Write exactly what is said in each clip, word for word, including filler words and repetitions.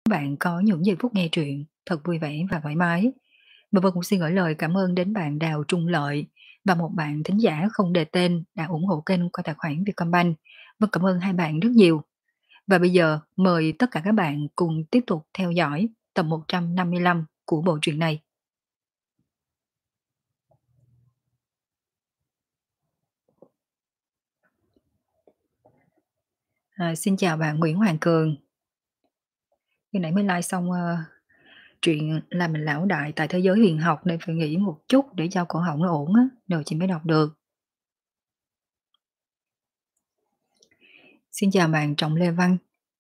bạn có những giây phút nghe truyện thật vui vẻ và thoải mái. Và Vân cũng xin gửi lời cảm ơn đến bạn Đào Trung Lợi và một bạn thính giả không đề tên đã ủng hộ kênh qua tài khoản Vietcombank. Vân cảm ơn hai bạn rất nhiều. Và bây giờ mời tất cả các bạn cùng tiếp tục theo dõi tập một trăm năm mươi lăm của bộ truyện này. À, xin chào bạn Nguyễn Hoàng Cường. Khi nãy mới like xong ờ, chuyện là mình lão đại tại thế giới huyền học nên phải nghỉ một chút để cho cổ họng nó ổn á, rồi chị mới đọc được. Xin chào bạn Trọng Lê Văn.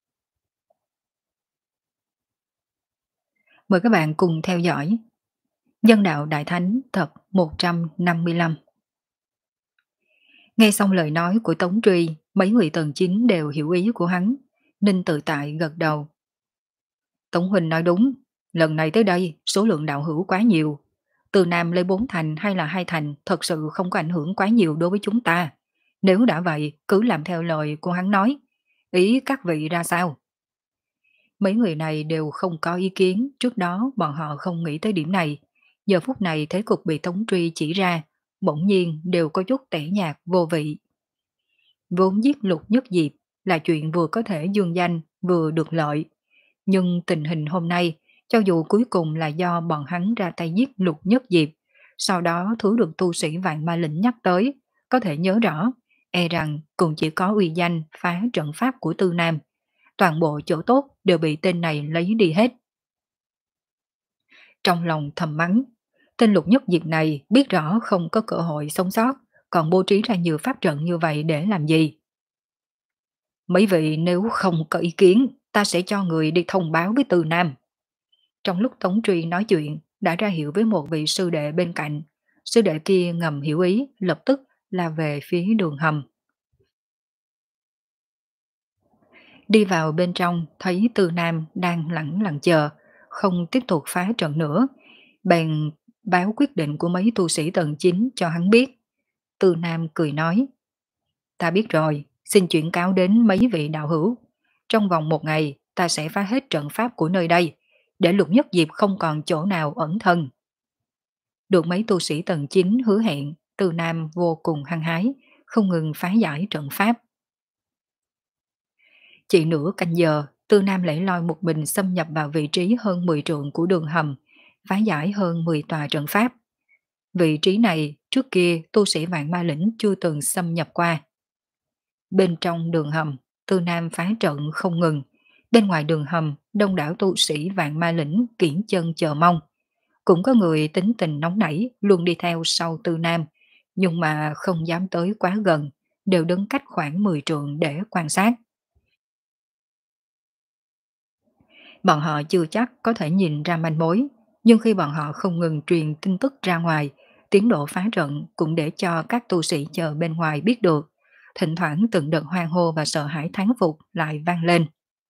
Mời các bạn cùng theo dõi Dân đạo Đại Thánh tập một trăm năm mươi lăm. Nghe xong lời nói của Tống Truy, mấy người tần chính đều hiểu ý của hắn, nên tự tại gật đầu. Tống Huynh nói đúng, lần này tới đây số lượng đạo hữu quá nhiều. Từ Nam lấy bốn thành hay là hai thành thật sự không có ảnh hưởng quá nhiều đối với chúng ta. Nếu đã vậy, cứ làm theo lời của hắn nói. Ý các vị ra sao? Mấy người này đều không có ý kiến, trước đó bọn họ không nghĩ tới điểm này. Giờ phút này thế cục bị Tống Truy chỉ ra, bỗng nhiên đều có chút tẻ nhạt vô vị. Vốn giết Lục Nhất Diệp là chuyện vừa có thể dương danh vừa được lợi. Nhưng tình hình hôm nay, cho dù cuối cùng là do bọn hắn ra tay giết Lục Nhất Diệp, sau đó thứ được tu sĩ Vạn Ma Lĩnh nhắc tới, có thể nhớ rõ, e rằng cũng chỉ có uy danh phá trận pháp của Tư Nam. Toàn bộ chỗ tốt đều bị tên này lấy đi hết. Trong lòng thầm mắng, tên Lục Nhất Diệp này biết rõ không có cơ hội sống sót, còn bố trí ra nhiều pháp trận như vậy để làm gì? Mấy vị nếu không có ý kiến, ta sẽ cho người đi thông báo với Từ Nam. Trong lúc Tống Truy nói chuyện, đã ra hiệu với một vị sư đệ bên cạnh. Sư đệ kia ngầm hiểu ý, lập tức là về phía đường hầm. Đi vào bên trong, thấy Từ Nam đang lẳng lặng chờ, không tiếp tục phá trận nữa. Bèn báo quyết định của mấy tu sĩ tầng chín cho hắn biết. Từ Nam cười nói, ta biết rồi, xin chuyển cáo đến mấy vị đạo hữu. Trong vòng một ngày, ta sẽ phá hết trận pháp của nơi đây, để Lục Nhất Diệp không còn chỗ nào ẩn thân. Được mấy tu sĩ tầng chín hứa hẹn, Từ Nam vô cùng hăng hái, không ngừng phá giải trận pháp. Chỉ nửa canh giờ, Tư Nam lẻ loi một mình xâm nhập vào vị trí hơn mười trượng của đường hầm, phá giải hơn mười tòa trận pháp. Vị trí này trước kia tu sĩ Vạn Ma Lĩnh chưa từng xâm nhập qua. Bên trong đường hầm, Tư Nam phá trận không ngừng. Bên ngoài đường hầm, đông đảo tu sĩ Vạn Ma Lĩnh kiển chân chờ mong. Cũng có người tính tình nóng nảy luôn đi theo sau Tư Nam, nhưng mà không dám tới quá gần, đều đứng cách khoảng mười trượng để quan sát. Bọn họ chưa chắc có thể nhìn ra manh mối, nhưng khi bọn họ không ngừng truyền tin tức ra ngoài, tiến độ phá trận cũng để cho các tu sĩ chờ bên ngoài biết được. Thỉnh thoảng từng đợt hoang hô và sợ hãi thán phục lại vang lên.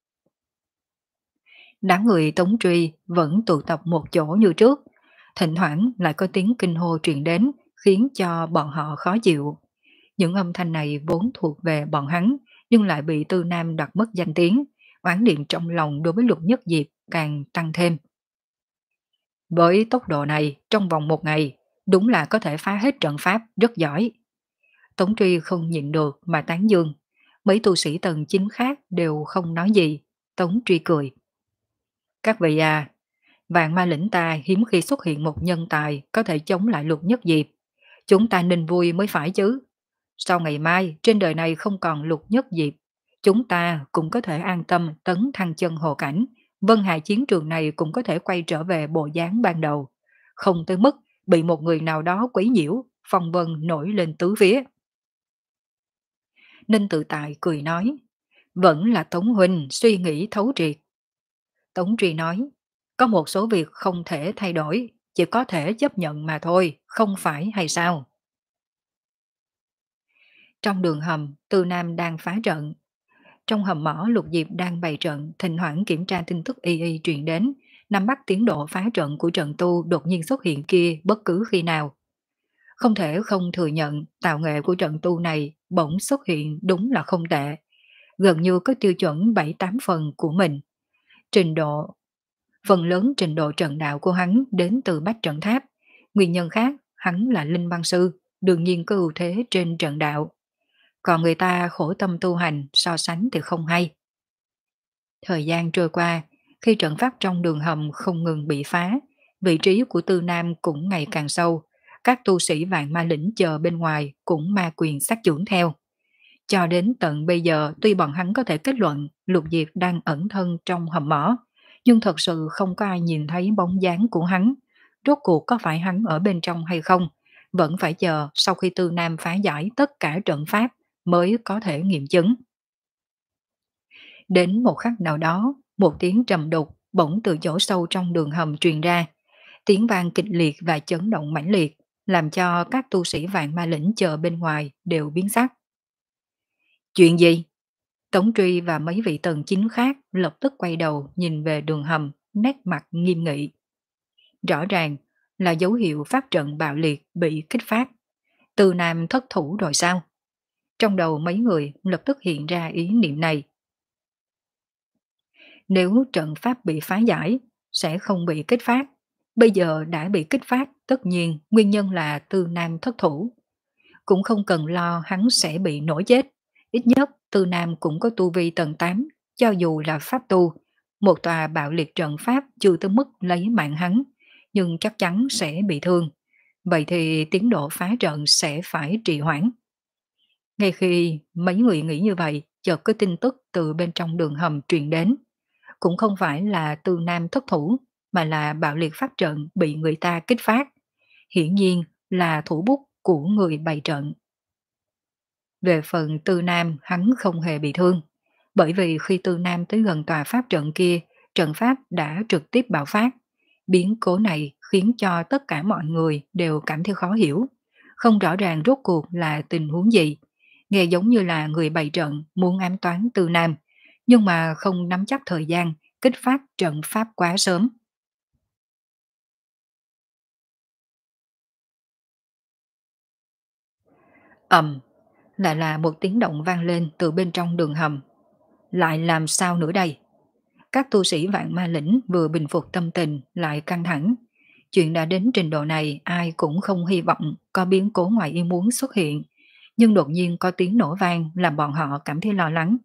Đám người Tống Truy vẫn tụ tập một chỗ như trước, thỉnh thoảng lại có tiếng kinh hô truyền đến, khiến cho bọn họ khó chịu. Những âm thanh này vốn thuộc về bọn hắn, nhưng lại bị Tư Nam đoạt mất danh tiếng, oán niệm trong lòng đối với Lục Nhất Diệp càng tăng thêm. Với tốc độ này, trong vòng một ngày, đúng là có thể phá hết trận pháp, rất giỏi. Tống Truy không nhịn được mà tán dương. Mấy tu sĩ tầng chính khác đều không nói gì. Tống Truy cười. Các vị à, Vạn Ma Lĩnh ta hiếm khi xuất hiện một nhân tài có thể chống lại Lục Nhất Diệp. Chúng ta nên vui mới phải chứ. Sau ngày mai, trên đời này không còn Lục Nhất Diệp, chúng ta cũng có thể an tâm tấn thăng chân hồ cảnh. Vân Hà chiến trường này cũng có thể quay trở về bộ dáng ban đầu. Không tới mức bị một người nào đó quấy nhiễu, phong vân nổi lên tứ phía. Ninh Tự Tại cười nói, vẫn là Tống Huynh suy nghĩ thấu triệt. Tống Truy nói, có một số việc không thể thay đổi, chỉ có thể chấp nhận mà thôi, không phải hay sao? Trong đường hầm, Tư Nam đang phá trận. Trong hầm mỏ Lục Diệp đang bày trận, thỉnh thoảng kiểm tra tin tức y y truyền đến, nắm bắt tiến độ phá trận của trận tu đột nhiên xuất hiện kia bất cứ khi nào. Không thể không thừa nhận tạo nghệ của trận tu này bỗng xuất hiện đúng là không tệ, gần như có tiêu chuẩn bảy tám phần của mình. Trình độ Phần lớn trình độ trận đạo của hắn đến từ Bách Trận Tháp. Nguyên nhân khác, hắn là linh băng sư, đương nhiên có ưu thế trên trận đạo. Còn người ta khổ tâm tu hành, so sánh thì không hay. Thời gian trôi qua, khi trận pháp trong đường hầm không ngừng bị phá, vị trí của Tư Nam cũng ngày càng sâu. Các tu sĩ vạn ma lĩnh chờ bên ngoài cũng ma quyền sát trưởng theo. Cho đến tận bây giờ, tuy bọn hắn có thể kết luận Lục Diệp đang ẩn thân trong hầm mỏ, nhưng thật sự không có ai nhìn thấy bóng dáng của hắn. Rốt cuộc có phải hắn ở bên trong hay không? Vẫn phải chờ sau khi Tư Nam phá giải tất cả trận pháp mới có thể nghiệm chứng. Đến một khắc nào đó, một tiếng trầm đục bỗng từ chỗ sâu trong đường hầm truyền ra. Tiếng vang kịch liệt và chấn động mãnh liệt, làm cho các tu sĩ vạn ma lĩnh chờ bên ngoài đều biến sắc. Chuyện gì? Tống Truy và mấy vị tần chính khác lập tức quay đầu nhìn về đường hầm, nét mặt nghiêm nghị. Rõ ràng là dấu hiệu pháp trận bạo liệt bị kích phát. Từ Nam thất thủ rồi sao? Trong đầu mấy người lập tức hiện ra ý niệm này. Nếu trận pháp bị phá giải, sẽ không bị kích phát. Bây giờ đã bị kích phát, tất nhiên nguyên nhân là Tư Nam thất thủ. Cũng không cần lo hắn sẽ bị nổi chết. Ít nhất Tư Nam cũng có tu vi tầng tám, cho dù là pháp tu. Một tòa bạo liệt trận pháp chưa tới mức lấy mạng hắn, nhưng chắc chắn sẽ bị thương. Vậy thì tiến độ phá trận sẽ phải trì hoãn. Ngay khi mấy người nghĩ như vậy, chợt có tin tức từ bên trong đường hầm truyền đến. Cũng không phải là Tư Nam thất thủ, mà là bạo liệt pháp trận bị người ta kích phát. Hiển nhiên là thủ bút của người bày trận. Về phần Tư Nam, hắn không hề bị thương, bởi vì khi Tư Nam tới gần tòa pháp trận kia, trận pháp đã trực tiếp bạo phát. Biến cố này khiến cho tất cả mọi người đều cảm thấy khó hiểu, không rõ ràng rốt cuộc là tình huống gì. Nghe giống như là người bày trận muốn ám toán Tư Nam, nhưng mà không nắm chắc thời gian kích phát trận pháp quá sớm. Ầm, lại là một tiếng động vang lên từ bên trong đường hầm. Lại làm sao nữa đây? Các tu sĩ vạn ma lĩnh vừa bình phục tâm tình lại căng thẳng. Chuyện đã đến trình độ này ai cũng không hy vọng có biến cố ngoài ý muốn xuất hiện. Nhưng đột nhiên có tiếng nổ vang làm bọn họ cảm thấy lo lắng.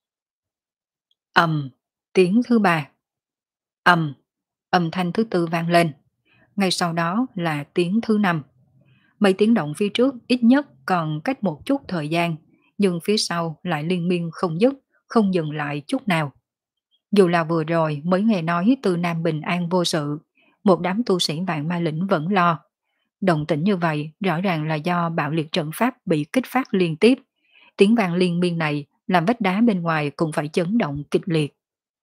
Ầm, tiếng thứ ba. Ầm, âm thanh thứ tư vang lên. Ngay sau đó là tiếng thứ năm. Mấy tiếng động phía trước ít nhất còn cách một chút thời gian, nhưng phía sau lại liên miên không dứt, không dừng lại chút nào. Dù là vừa rồi mới nghe nói từ Nam bình an vô sự, một đám tu sĩ vạn ma lĩnh vẫn lo. Động tĩnh như vậy rõ ràng là do bạo liệt trận pháp bị kích phát liên tiếp. Tiếng vang liên miên này làm vách đá bên ngoài cũng phải chấn động kịch liệt.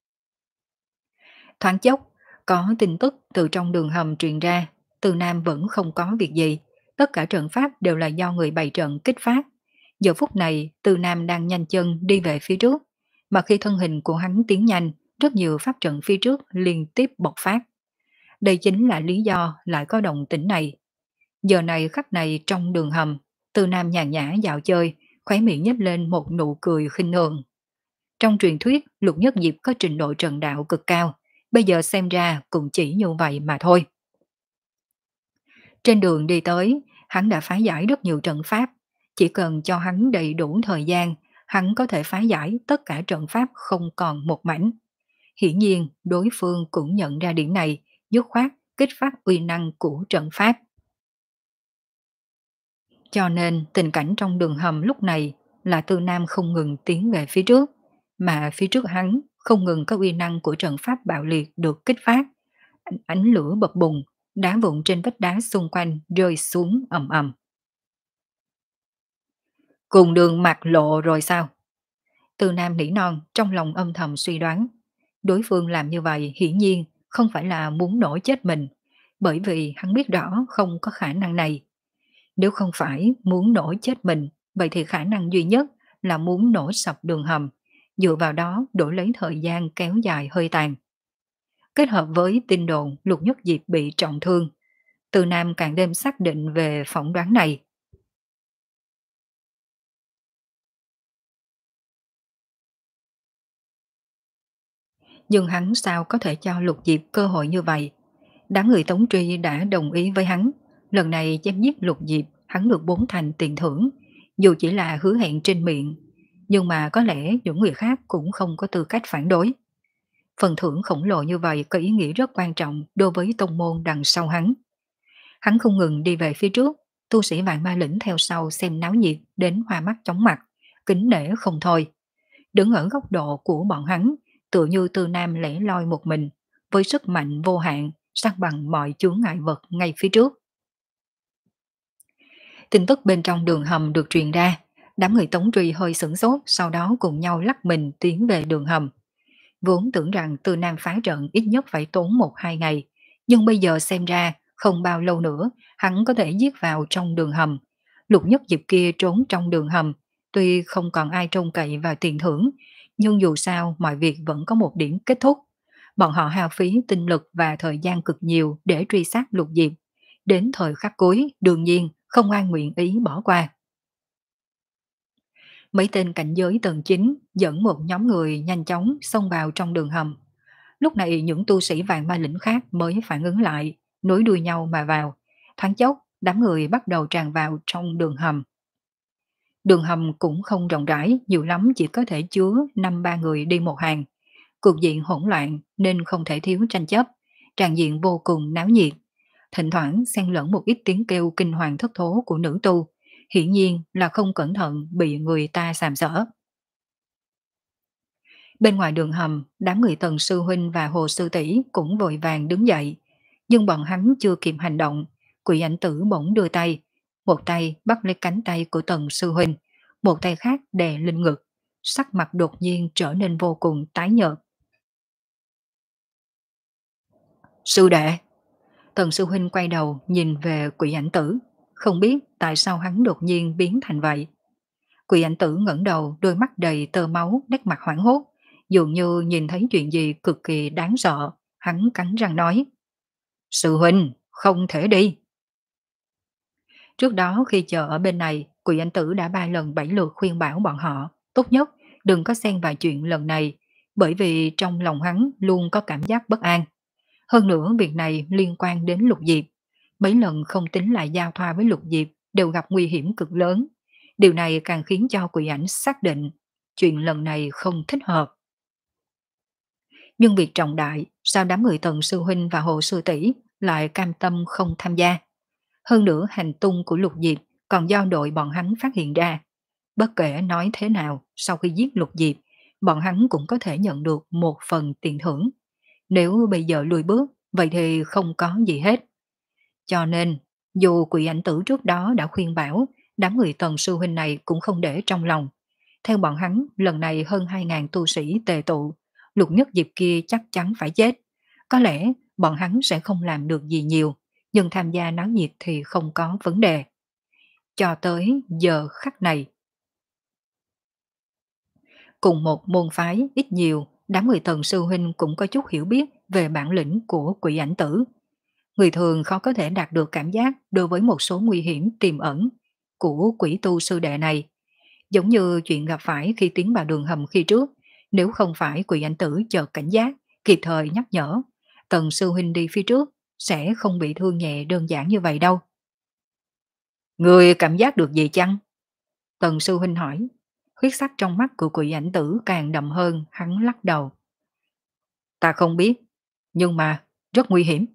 Thoáng chốc, có tin tức từ trong đường hầm truyền ra, từ Nam vẫn không có việc gì. Tất cả trận pháp đều là do người bày trận kích phát. Giờ phút này, Từ Nam đang nhanh chân đi về phía trước, mà khi thân hình của hắn tiến nhanh, rất nhiều pháp trận phía trước liên tiếp bộc phát. Đây chính là lý do lại có động tĩnh này. Giờ này khắc này trong đường hầm, Từ Nam nhàn nhã dạo chơi, khóe miệng nhếch lên một nụ cười khinh thường. Trong truyền thuyết, Lục Nhất Diệp có trình độ trận đạo cực cao, bây giờ xem ra cũng chỉ như vậy mà thôi. Trên đường đi tới, hắn đã phá giải rất nhiều trận pháp. Chỉ cần cho hắn đầy đủ thời gian, hắn có thể phá giải tất cả trận pháp không còn một mảnh. Hiển nhiên, đối phương cũng nhận ra điểm này, dứt khoát kích phát uy năng của trận pháp. Cho nên tình cảnh trong đường hầm lúc này là Tư Nam không ngừng tiến về phía trước, mà phía trước hắn không ngừng có uy năng của trận pháp bạo liệt được kích phát. Ánh, ánh lửa bập bùng, đá vụn trên vách đá xung quanh rơi xuống ầm ầm. Cùng đường mặt lộ rồi sao? Tư Nam nỉ non trong lòng âm thầm suy đoán. Đối phương làm như vậy hiển nhiên không phải là muốn nổi chết mình, bởi vì hắn biết rõ không có khả năng này. Nếu không phải muốn nổi chết mình, vậy thì khả năng duy nhất là muốn nổ sập đường hầm, dựa vào đó đổi lấy thời gian kéo dài hơi tàn. Kết hợp với tin đồn Lục Nhất Diệp bị trọng thương, Từ Nam càng đêm xác định về phỏng đoán này. Nhưng hắn sao có thể cho Lục Diệp cơ hội như vậy? Đám người Tống Truy đã đồng ý với hắn. Lần này chém giết Lục Diệp, hắn được bốn thành tiền thưởng, dù chỉ là hứa hẹn trên miệng. Nhưng mà có lẽ những người khác cũng không có tư cách phản đối. Phần thưởng khổng lồ như vậy có ý nghĩa rất quan trọng đối với tông môn đằng sau hắn. Hắn không ngừng đi về phía trước, tu sĩ vạn ma lĩnh theo sau xem náo nhiệt đến hoa mắt chóng mặt, kính nể không thôi. Đứng ở góc độ của bọn hắn, tựa như Tư Nam lẻ loi một mình, với sức mạnh vô hạn, săn bằng mọi chướng ngại vật ngay phía trước. Tin tức bên trong đường hầm được truyền ra, đám người Tống Truy hơi sửng sốt, sau đó cùng nhau lắc mình tiến về đường hầm. Vốn tưởng rằng Tư Nam phá trận ít nhất phải tốn một hai ngày, nhưng bây giờ xem ra không bao lâu nữa hắn có thể giết vào trong đường hầm. Lục Nhất Diệp kia trốn trong đường hầm, tuy không còn ai trông cậy vào tiền thưởng, nhưng dù sao mọi việc vẫn có một điểm kết thúc. Bọn họ hao phí tinh lực và thời gian cực nhiều để truy sát Lục Diệp. Đến thời khắc cuối, đương nhiên không ai nguyện ý bỏ qua. Mấy tên cảnh giới tầng chín dẫn một nhóm người nhanh chóng xông vào trong đường hầm. Lúc này những tu sĩ vàng ma lĩnh khác mới phản ứng lại, nối đuôi nhau mà vào. Thoáng chốc, đám người bắt đầu tràn vào trong đường hầm. Đường hầm cũng không rộng rãi, nhiều lắm chỉ có thể chứa năm ba người đi một hàng. Cục diện hỗn loạn nên không thể thiếu tranh chấp, tràn diện vô cùng náo nhiệt. Thỉnh thoảng xen lẫn một ít tiếng kêu kinh hoàng thất thố của nữ tu, hiển nhiên là không cẩn thận bị người ta sàm sỡ. Bên ngoài đường hầm, đám người Tần Sư Huynh và Hồ Sư Tỷ cũng vội vàng đứng dậy. Nhưng bọn hắn chưa kịp hành động, Quỷ Ảnh Tử bỗng đưa tay, một tay bắt lấy cánh tay của Tần Sư Huynh, một tay khác đè lên ngực, sắc mặt đột nhiên trở nên vô cùng tái nhợt. Sư đệ! Tần Sư Huynh quay đầu nhìn về Quỷ Ảnh Tử, không biết tại sao hắn đột nhiên biến thành vậy. Quỷ Ảnh Tử ngẩng đầu, đôi mắt đầy tơ máu, nét mặt hoảng hốt, dường như nhìn thấy chuyện gì cực kỳ đáng sợ. Hắn cắn răng nói: Sư huynh, không thể đi. Trước đó khi chờ ở bên này, Quỷ Ảnh Tử đã ba lần bảy lượt khuyên bảo bọn họ tốt nhất đừng có xen vào chuyện lần này, bởi vì trong lòng hắn luôn có cảm giác bất an. Hơn nữa việc này liên quan đến Lục Diệp, mấy lần không tính lại giao thoa với Lục Diệp đều gặp nguy hiểm cực lớn. Điều này càng khiến cho Quỷ Ảnh xác định chuyện lần này không thích hợp. Nhưng việc trọng đại, sao đám người Tần Sư Huynh và Hồ Sư Tỷ lại cam tâm không tham gia? Hơn nữa hành tung của Lục Diệp còn do đội bọn hắn phát hiện ra. Bất kể nói thế nào, sau khi giết Lục Diệp, bọn hắn cũng có thể nhận được một phần tiền thưởng. Nếu bây giờ lùi bước, vậy thì không có gì hết. Cho nên, dù Quỷ Ảnh Tử trước đó đã khuyên bảo, đám người Tần Sư Huynh này cũng không để trong lòng. Theo bọn hắn, lần này hơn hai ngàn tu sĩ tề tụ, Lục Nhất Diệp kia chắc chắn phải chết. Có lẽ bọn hắn sẽ không làm được gì nhiều, nhưng tham gia náo nhiệt thì không có vấn đề. Cho tới giờ khắc này, cùng một môn phái ít nhiều, đám người Tần Sư Huynh cũng có chút hiểu biết về bản lĩnh của Quỷ Ảnh Tử. Người thường khó có thể đạt được cảm giác đối với một số nguy hiểm tiềm ẩn của quỷ tu sư đệ này. Giống như chuyện gặp phải khi tiến vào đường hầm khi trước, nếu không phải Quỷ Ảnh Tử chợt cảnh giác, kịp thời nhắc nhở, Tần Sư Huynh đi phía trước sẽ không bị thương nhẹ đơn giản như vậy đâu. Người cảm giác được gì chăng? Tần Sư Huynh hỏi. Huyết sắc trong mắt của Quỷ Ảnh Tử càng đậm hơn, hắn lắc đầu. Ta không biết, nhưng mà rất nguy hiểm.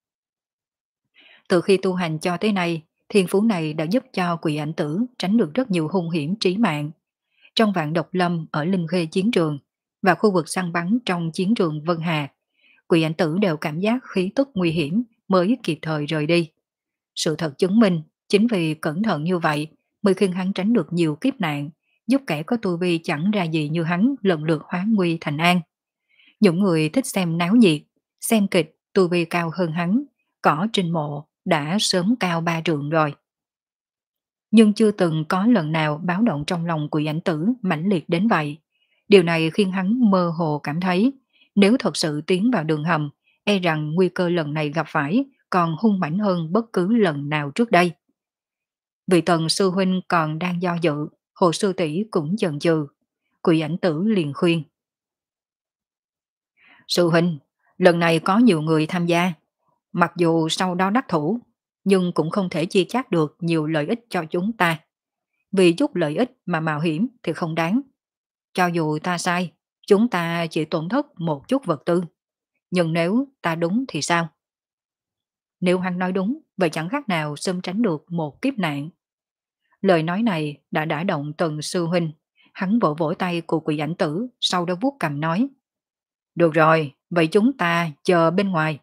Từ khi tu hành cho tới nay, thiên phú này đã giúp cho Quỷ Ảnh Tử tránh được rất nhiều hung hiểm trí mạng. Trong vạn độc lâm ở Linh Khê chiến trường và khu vực săn bắn trong chiến trường Vân Hà, Quỷ Ảnh Tử đều cảm giác khí tức nguy hiểm mới kịp thời rời đi. Sự thật chứng minh, chính vì cẩn thận như vậy mới khiến hắn tránh được nhiều kiếp nạn, giúp kẻ có tu vi chẳng ra gì như hắn lần lượt hóa nguy thành an. Những người thích xem náo nhiệt, xem kịch, tu vi cao hơn hắn, cỏ trên mộ đã sớm cao ba trượng rồi. Nhưng chưa từng có lần nào báo động trong lòng Quỷ Ảnh Tử mãnh liệt đến vậy. Điều này khiến hắn mơ hồ cảm thấy, nếu thật sự tiến vào đường hầm, e rằng nguy cơ lần này gặp phải còn hung mãnh hơn bất cứ lần nào trước đây. Vị Tần Sư Huynh còn đang do dự, Hồ Sư Tỷ cũng chần chừ. Quỷ Ảnh Tử liền khuyên. Sư huynh, lần này có nhiều người tham gia, mặc dù sau đó đắc thủ, nhưng cũng không thể chia chác được nhiều lợi ích cho chúng ta. Vì chút lợi ích mà mạo hiểm thì không đáng. Cho dù ta sai, chúng ta chỉ tổn thất một chút vật tư. Nhưng nếu ta đúng thì sao? Nếu hắn nói đúng, vậy chẳng khác nào xâm tránh được một kiếp nạn. Lời nói này đã đả động Tần sư huynh. Hắn vỗ vỗ tay của quỷ ảnh tử, sau đó vuốt cằm nói. Được rồi, vậy chúng ta chờ bên ngoài.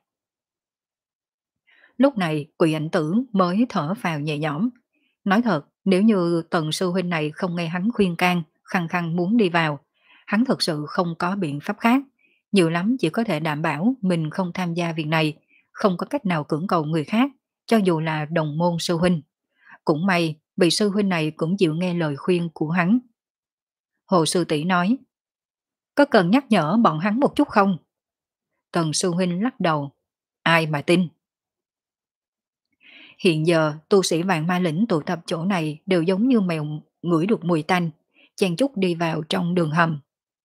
Lúc này quỷ ảnh tử mới thở vào nhẹ nhõm. Nói thật, nếu như Tần sư huynh này không nghe hắn khuyên can, khăng khăng muốn đi vào, hắn thực sự không có biện pháp khác. Nhiều lắm chỉ có thể đảm bảo mình không tham gia việc này, không có cách nào cưỡng cầu người khác, cho dù là đồng môn sư huynh. Cũng may, vị sư huynh này cũng chịu nghe lời khuyên của hắn. Hồ sư tỷ nói, có cần nhắc nhở bọn hắn một chút không? Tần sư huynh lắc đầu, ai mà tin. Hiện giờ, tu sĩ vạn ma lĩnh tụ tập chỗ này đều giống như mèo ngửi được mùi tanh, chen chúc đi vào trong đường hầm.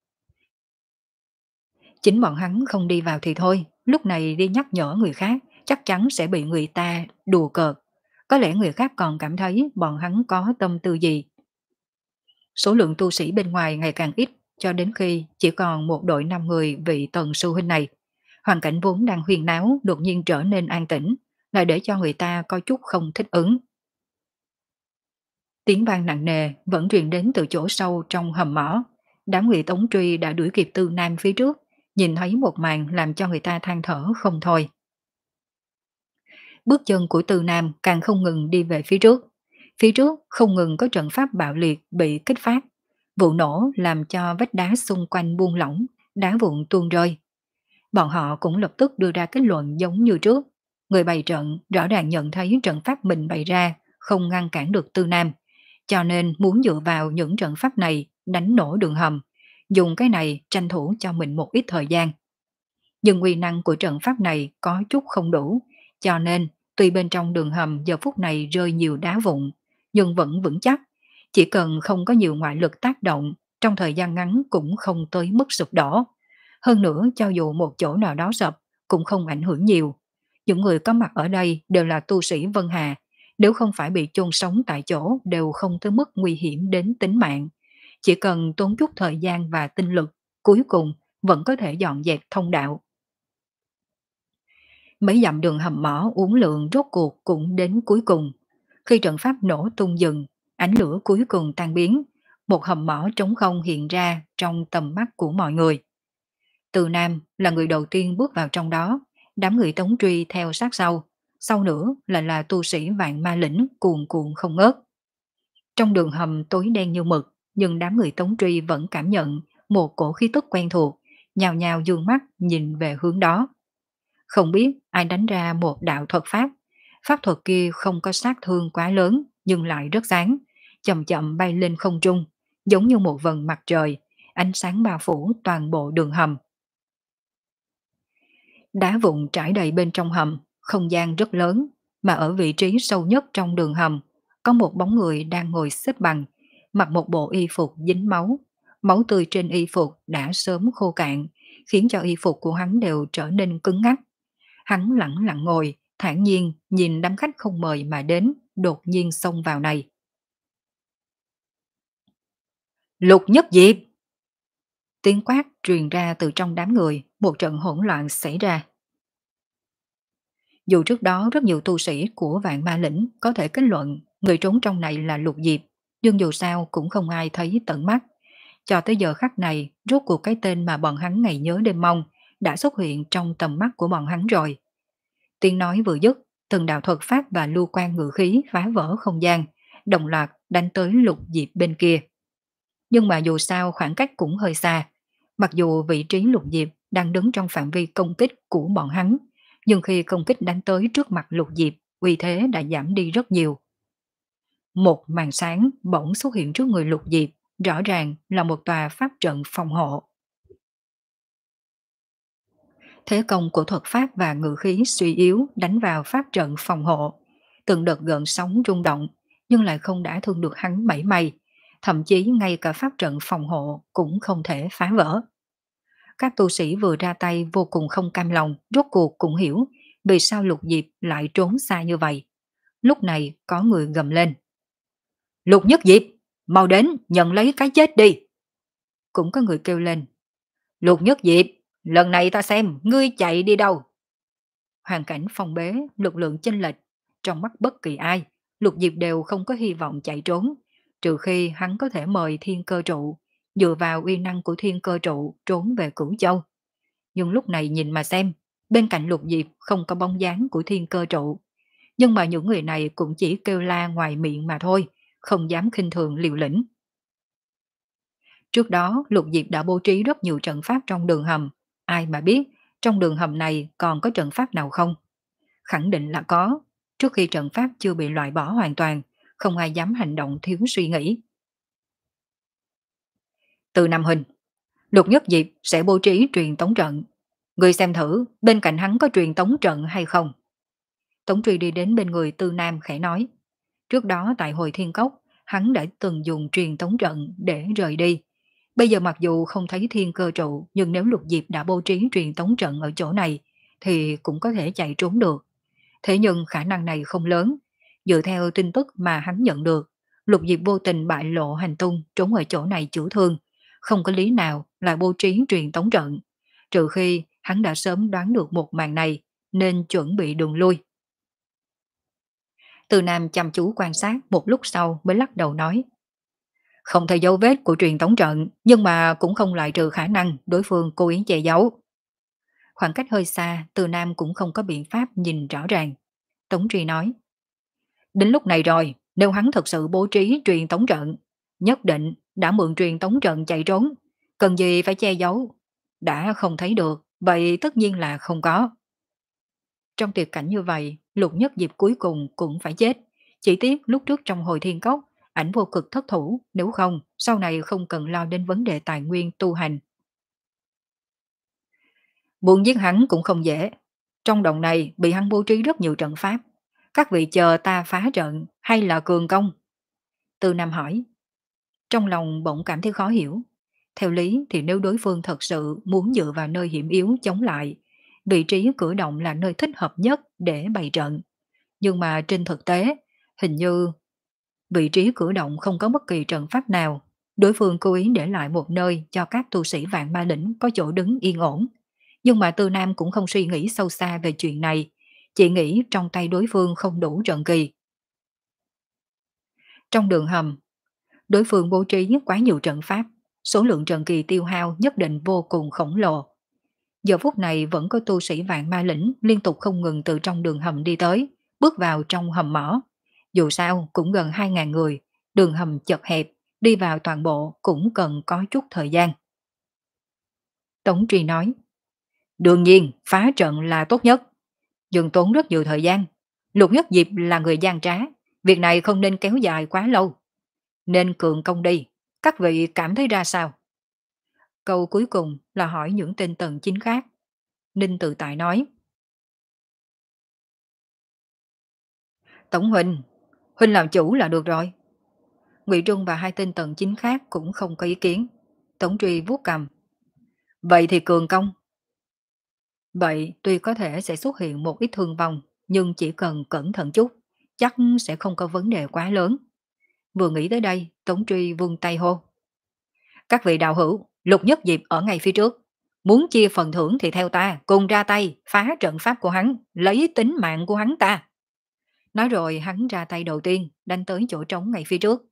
Chính bọn hắn không đi vào thì thôi, lúc này đi nhắc nhở người khác, chắc chắn sẽ bị người ta đùa cợt. Có lẽ người khác còn cảm thấy bọn hắn có tâm tư gì. Số lượng tu sĩ bên ngoài ngày càng ít, cho đến khi chỉ còn một đội năm người vị Tần sư huynh này. Hoàn cảnh vốn đang huyền náo đột nhiên trở nên an tĩnh, lại để cho người ta có chút không thích ứng. Tiếng vang nặng nề vẫn truyền đến từ chỗ sâu trong hầm mỏ. Đám người Tống Truy đã đuổi kịp Tư Nam phía trước, nhìn thấy một màn làm cho người ta than thở không thôi. Bước chân của Tư Nam càng không ngừng đi về phía trước. Phía trước không ngừng có trận pháp bạo liệt bị kích phát. Vụ nổ làm cho vách đá xung quanh buông lỏng, đá vụn tuôn rơi. Bọn họ cũng lập tức đưa ra kết luận giống như trước. Người bày trận rõ ràng nhận thấy trận pháp mình bày ra không ngăn cản được Tư Nam, cho nên muốn dựa vào những trận pháp này đánh nổ đường hầm, dùng cái này tranh thủ cho mình một ít thời gian. Nhưng uy năng của trận pháp này có chút không đủ, cho nên tuy bên trong đường hầm giờ phút này rơi nhiều đá vụn, nhưng vẫn vững chắc, chỉ cần không có nhiều ngoại lực tác động, trong thời gian ngắn cũng không tới mức sụp đổ. Hơn nữa cho dù một chỗ nào đó sập cũng không ảnh hưởng nhiều. Những người có mặt ở đây đều là tu sĩ Vân Hà, nếu không phải bị chôn sống tại chỗ đều không tới mức nguy hiểm đến tính mạng. Chỉ cần tốn chút thời gian và tinh lực, cuối cùng vẫn có thể dọn dẹp thông đạo. Mấy dặm đường hầm mỏ uốn lượn rốt cuộc cũng đến cuối cùng. Khi trận pháp nổ tung dừng, ánh lửa cuối cùng tan biến, một hầm mỏ trống không hiện ra trong tầm mắt của mọi người. Từ Nam là người đầu tiên bước vào trong đó, đám người Tống Truy theo sát sau, sau nữa là là tu sĩ vạn ma lĩnh cuồn cuộn không ngớt. Trong đường hầm tối đen như mực, nhưng đám người Tống Truy vẫn cảm nhận một cổ khí tức quen thuộc, nhào nhào dương mắt nhìn về hướng đó. Không biết ai đánh ra một đạo thuật pháp, pháp thuật kia không có sát thương quá lớn nhưng lại rất sáng, chậm chậm bay lên không trung, giống như một vầng mặt trời, ánh sáng bao phủ toàn bộ đường hầm. Đá vụn trải đầy bên trong hầm, không gian rất lớn, mà ở vị trí sâu nhất trong đường hầm, có một bóng người đang ngồi xếp bằng, mặc một bộ y phục dính máu. Máu tươi trên y phục đã sớm khô cạn, khiến cho y phục của hắn đều trở nên cứng ngắc. Hắn lặng lặng ngồi, thản nhiên nhìn đám khách không mời mà đến, đột nhiên xông vào này. Lục Nhất Diệp! Tiếng quát truyền ra từ trong đám người, một trận hỗn loạn xảy ra. Dù trước đó rất nhiều tu sĩ của vạn ma lĩnh có thể kết luận người trốn trong này là Lục Diệp, nhưng dù sao cũng không ai thấy tận mắt. Cho tới giờ khắc này, rốt cuộc cái tên mà bọn hắn ngày nhớ đêm mong đã xuất hiện trong tầm mắt của bọn hắn rồi. Tiếng nói vừa dứt, từng đạo thuật pháp và lưu quan ngự khí phá vỡ không gian, đồng loạt đánh tới Lục Diệp bên kia. Nhưng mà dù sao khoảng cách cũng hơi xa, mặc dù vị trí Lục Diệp đang đứng trong phạm vi công kích của bọn hắn, nhưng khi công kích đánh tới trước mặt Lục Diệp, uy thế đã giảm đi rất nhiều. Một màn sáng bỗng xuất hiện trước người Lục Diệp, rõ ràng là một tòa pháp trận phòng hộ. Thế công của thuật pháp và ngự khí suy yếu đánh vào pháp trận phòng hộ, từng đợt gợn sóng rung động, nhưng lại không đả thương được hắn mảy may, thậm chí ngay cả pháp trận phòng hộ cũng không thể phá vỡ. Các tu sĩ vừa ra tay vô cùng không cam lòng, rốt cuộc cũng hiểu vì sao Lục Diệp lại trốn xa như vậy. Lúc này có người gầm lên. Lục Nhất Diệp, mau đến nhận lấy cái chết đi. Cũng có người kêu lên. Lục Nhất Diệp, lần này ta xem ngươi chạy đi đâu. Hoàn cảnh phong bế, lực lượng chênh lệch, trong mắt bất kỳ ai, Lục Diệp đều không có hy vọng chạy trốn, trừ khi hắn có thể mời Thiên Cơ Trụ, dựa vào uy năng của Thiên Cơ Trụ trốn về Cửu Châu. Nhưng lúc này nhìn mà xem, bên cạnh Lục Diệp không có bóng dáng của Thiên Cơ Trụ, nhưng mà những người này cũng chỉ kêu la ngoài miệng mà thôi, không dám khinh thường liều lĩnh. Trước đó, Lục Diệp đã bố trí rất nhiều trận pháp trong đường hầm, ai mà biết trong đường hầm này còn có trận pháp nào không? Khẳng định là có, trước khi trận pháp chưa bị loại bỏ hoàn toàn, không ai dám hành động thiếu suy nghĩ. Từ Nam Huynh, Lục Nhất Diệp sẽ bố trí truyền tống trận. Người xem thử bên cạnh hắn có truyền tống trận hay không? Tống Truy đi đến bên người Tư Nam khẽ nói. Trước đó tại hồi Thiên Cốc, hắn đã từng dùng truyền tống trận để rời đi. Bây giờ mặc dù không thấy Thiên Cơ Trụ, nhưng nếu Lục Diệp đã bố trí truyền tống trận ở chỗ này, thì cũng có thể chạy trốn được. Thế nhưng khả năng này không lớn. Dựa theo tin tức mà hắn nhận được, Lục Diệp vô tình bại lộ hành tung trốn ở chỗ này chữa thương, không có lý nào lại bố trí truyền tống trận, trừ khi hắn đã sớm đoán được một màn này nên chuẩn bị đường lui. Từ Nam chăm chú quan sát một lúc sau mới lắc đầu nói. Không thấy dấu vết của truyền tống trận, nhưng mà cũng không loại trừ khả năng đối phương cố ý che giấu. Khoảng cách hơi xa, Từ Nam cũng không có biện pháp nhìn rõ ràng. Tống Truy nói. Đến lúc này rồi, nếu hắn thật sự bố trí truyền tống trận, nhất định đã mượn truyền tống trận chạy trốn, cần gì phải che giấu. Đã không thấy được, vậy tất nhiên là không có. Trong tuyệt cảnh như vậy, Lục Nhất Diệp cuối cùng cũng phải chết. Chỉ tiếc lúc trước trong hồi Thiên Cốc, ảnh vô cực thất thủ, nếu không, sau này không cần lo đến vấn đề tài nguyên tu hành. Buồn giết hắn cũng không dễ. Trong động này bị hắn bố trí rất nhiều trận pháp. Các vị chờ ta phá trận hay là cường công? Từ Nam hỏi. Trong lòng bỗng cảm thấy khó hiểu. Theo lý thì nếu đối phương thật sự muốn dựa vào nơi hiểm yếu chống lại, vị trí cửa động là nơi thích hợp nhất để bày trận. Nhưng mà trên thực tế, hình như vị trí cửa động không có bất kỳ trận pháp nào. Đối phương cố ý để lại một nơi cho các tu sĩ Vạn Ma Lĩnh có chỗ đứng yên ổn. Nhưng mà Tư Nam cũng không suy nghĩ sâu xa về chuyện này, chỉ nghĩ trong tay đối phương không đủ trận kỳ. Trong đường hầm, đối phương bố trí quá nhiều trận pháp, số lượng trận kỳ tiêu hao nhất định vô cùng khổng lồ. Giờ phút này vẫn có tu sĩ Vạn Ma Lĩnh liên tục không ngừng từ trong đường hầm đi tới, bước vào trong hầm mỏ. Dù sao cũng gần hai ngàn người, đường hầm chật hẹp, đi vào toàn bộ cũng cần có chút thời gian. Tống Truy nói, đương nhiên phá trận là tốt nhất, nhưng tốn rất nhiều thời gian. Lục Nhất Diệp là người gian trá, việc này không nên kéo dài quá lâu. Nên cường công đi, các vị cảm thấy ra sao? Câu cuối cùng là hỏi những tên tần chính khác. Ninh tự tại nói. Tổng huynh, huynh làm chủ là được rồi. Ngụy Trung và hai tên tần chính khác cũng không có ý kiến. Tống Truy vuốt cầm. Vậy thì cường công. Vậy tuy có thể sẽ xuất hiện một ít thương vong, nhưng chỉ cần cẩn thận chút, chắc sẽ không có vấn đề quá lớn. Vừa nghĩ tới đây, Tống Truy vung tay hô. Các vị đạo hữu, Lục Nhất Diệp ở ngay phía trước. Muốn chia phần thưởng thì theo ta, cùng ra tay, phá trận pháp của hắn, lấy tính mạng của hắn ta. Nói rồi hắn ra tay đầu tiên, đánh tới chỗ trống ngay phía trước.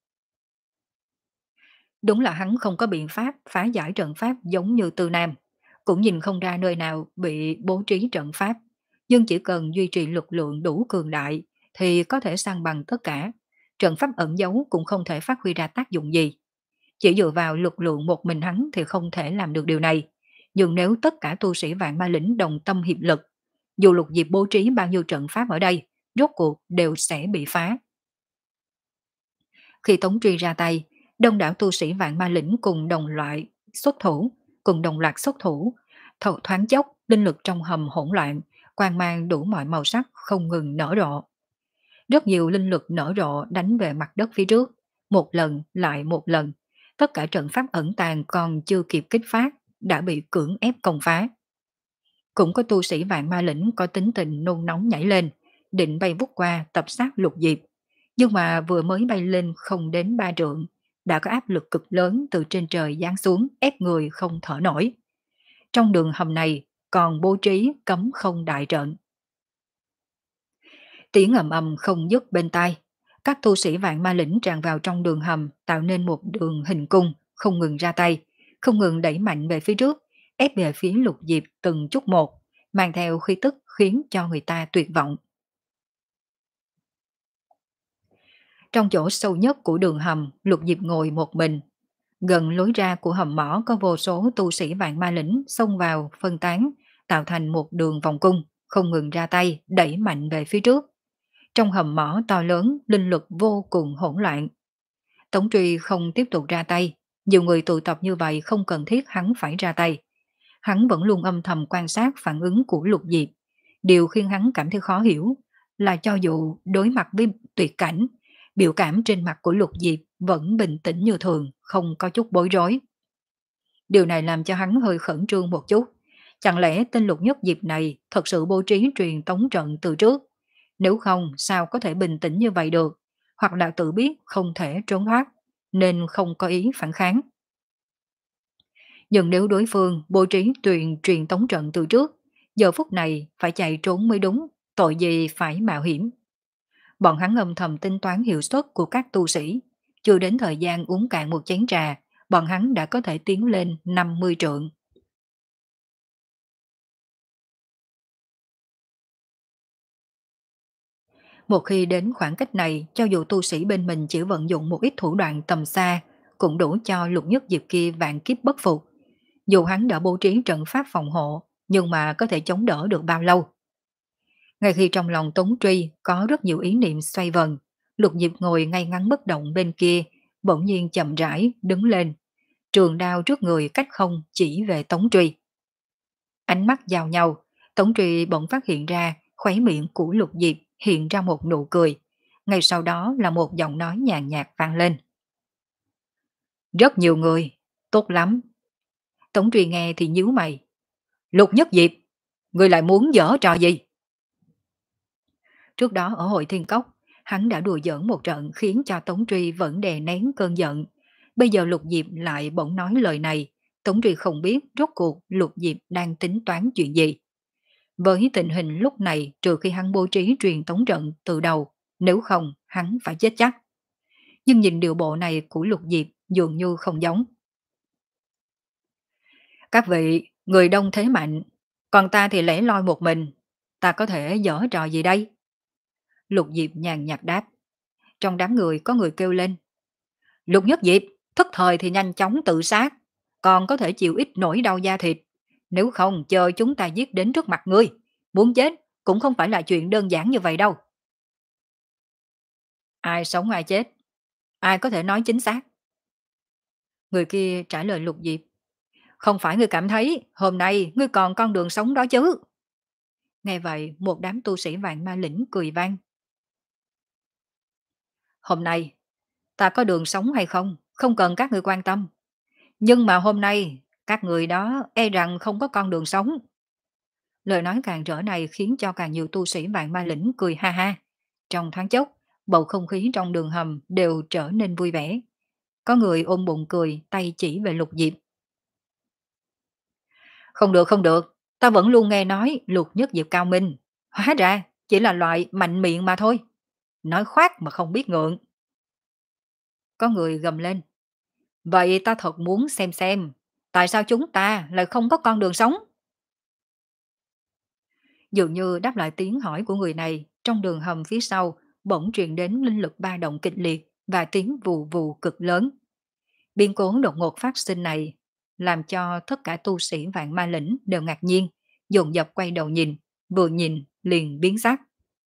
Đúng là hắn không có biện pháp phá giải trận pháp giống như Tư Nam, cũng nhìn không ra nơi nào bị bố trí trận pháp, nhưng chỉ cần duy trì lực lượng đủ cường đại thì có thể san bằng tất cả. Trận pháp ẩn giấu cũng không thể phát huy ra tác dụng gì. Chỉ dựa vào lực lượng một mình hắn thì không thể làm được điều này. Nhưng nếu tất cả tu sĩ Vạn Ma Lĩnh đồng tâm hiệp lực, dù Lục Diệp bố trí bao nhiêu trận pháp ở đây, rốt cuộc đều sẽ bị phá. Khi Tống Truy ra tay, đông đảo tu sĩ Vạn Ma Lĩnh cùng đồng loại xuất thủ, cùng đồng loạt xuất thủ, thầu thoáng chốc, linh lực trong hầm hỗn loạn, quang mang đủ mọi màu sắc không ngừng nở rộ. Rất nhiều linh lực nở rộ đánh về mặt đất phía trước, một lần lại một lần. Tất cả trận pháp ẩn tàng còn chưa kịp kích phát, đã bị cưỡng ép công phá. Cũng có tu sĩ vạn ma lĩnh có tính tình nôn nóng nhảy lên, định bay vút qua tập sát Lục Diệp. Nhưng mà vừa mới bay lên không đến ba trượng, đã có áp lực cực lớn từ trên trời giáng xuống ép người không thở nổi. Trong đường hầm này còn bố trí cấm không đại trận. Tiếng ầm ầm không dứt bên tai. Các tu sĩ vạn ma lĩnh tràn vào trong đường hầm tạo nên một đường hình cung, không ngừng ra tay, không ngừng đẩy mạnh về phía trước, ép về phía Lục Diệp từng chút một, mang theo khí tức khiến cho người ta tuyệt vọng. Trong chỗ sâu nhất của đường hầm, Lục Diệp ngồi một mình. Gần lối ra của hầm mỏ có vô số tu sĩ vạn ma lĩnh xông vào phân tán, tạo thành một đường vòng cung, không ngừng ra tay, đẩy mạnh về phía trước. Trong hầm mỏ to lớn, linh lực vô cùng hỗn loạn. Tống Truy không tiếp tục ra tay, nhiều người tụ tập như vậy không cần thiết hắn phải ra tay. Hắn vẫn luôn âm thầm quan sát phản ứng của Lục Diệp. Điều khiến hắn cảm thấy khó hiểu là cho dù đối mặt với tuyệt cảnh, biểu cảm trên mặt của Lục Diệp vẫn bình tĩnh như thường, không có chút bối rối. Điều này làm cho hắn hơi khẩn trương một chút. Chẳng lẽ tên Lục Nhất Diệp này thật sự bố trí truyền tống trận từ trước? Nếu không, sao có thể bình tĩnh như vậy được? Hoặc là tự biết không thể trốn thoát, nên không có ý phản kháng. Nhưng nếu đối phương bố trí truyền truyền tống trận từ trước, giờ phút này phải chạy trốn mới đúng, tội gì phải mạo hiểm. Bọn hắn âm thầm tính toán hiệu suất của các tu sĩ. Chưa đến thời gian uống cạn một chén trà, bọn hắn đã có thể tiến lên năm mươi trượng. Một khi đến khoảng cách này, cho dù tu sĩ bên mình chỉ vận dụng một ít thủ đoạn tầm xa, cũng đủ cho Lục Nhất Diệp kia vạn kiếp bất phục. Dù hắn đã bố trí trận pháp phòng hộ, nhưng mà có thể chống đỡ được bao lâu? Ngay khi trong lòng Tống Truy có rất nhiều ý niệm xoay vần, Lục Diệp ngồi ngay ngắn bất động bên kia, bỗng nhiên chậm rãi đứng lên, trường đao trước người cách không chỉ về Tống Truy. Ánh mắt giao nhau, Tống Truy bỗng phát hiện ra khóe miệng của Lục Diệp hiện ra một nụ cười, ngay sau đó là một giọng nói nhàn nhạt vang lên. Rất nhiều người, tốt lắm. Tống Truy nghe thì nhíu mày. Lục Nhất Diệp, ngươi lại muốn giở trò gì? Trước đó ở hội Thiên Cốc, hắn đã đùa giỡn một trận khiến cho Tống Truy vẫn đè nén cơn giận. Bây giờ Lục Diệp lại bỗng nói lời này, Tống Truy không biết rốt cuộc Lục Diệp đang tính toán chuyện gì. Với tình hình lúc này, trừ khi hắn bố trí truyền tống trận từ đầu, nếu không hắn phải chết chắc. Nhưng nhìn điều bộ này của Lục Diệp dường như không giống. Các vị, người đông thế mạnh, còn ta thì lẻ loi một mình, ta có thể giở trò gì đây? Lục Diệp nhàn nhạt đáp. Trong đám người có người kêu lên. Lục Nhất Diệp, thất thời thì nhanh chóng tự sát, còn có thể chịu ít nỗi đau da thịt. Nếu không chờ chúng ta giết đến trước mặt ngươi, muốn chết cũng không phải là chuyện đơn giản như vậy đâu. Ai sống ai chết, ai có thể nói chính xác? Người kia trả lời Lục Diệp. Không phải ngươi cảm thấy hôm nay ngươi còn con đường sống đó chứ? Nghe vậy một đám tu sĩ vạn ma lĩnh cười vang. Hôm nay ta có đường sống hay không, không cần các người quan tâm. Nhưng mà hôm nay, các người đó e rằng không có con đường sống. Lời nói càng rỡ này khiến cho càng nhiều tu sĩ vạn ma lĩnh cười ha ha. Trong thoáng chốc, bầu không khí trong đường hầm đều trở nên vui vẻ. Có người ôm bụng cười, tay chỉ về Lục Diệp. Không được, không được, ta vẫn luôn nghe nói Lục Nhất Diệp cao minh. Hóa ra, chỉ là loại mạnh miệng mà thôi. Nói khoác mà không biết ngượng. Có người gầm lên. Vậy ta thật muốn xem xem, tại sao chúng ta lại không có con đường sống? Dường như đáp lại tiếng hỏi của người này, trong đường hầm phía sau bỗng truyền đến linh lực ba động kịch liệt và tiếng vù vù cực lớn. Biến cố đột ngột phát sinh này làm cho tất cả tu sĩ vạn ma lĩnh đều ngạc nhiên, dồn dập quay đầu nhìn, vừa nhìn liền biến sắc.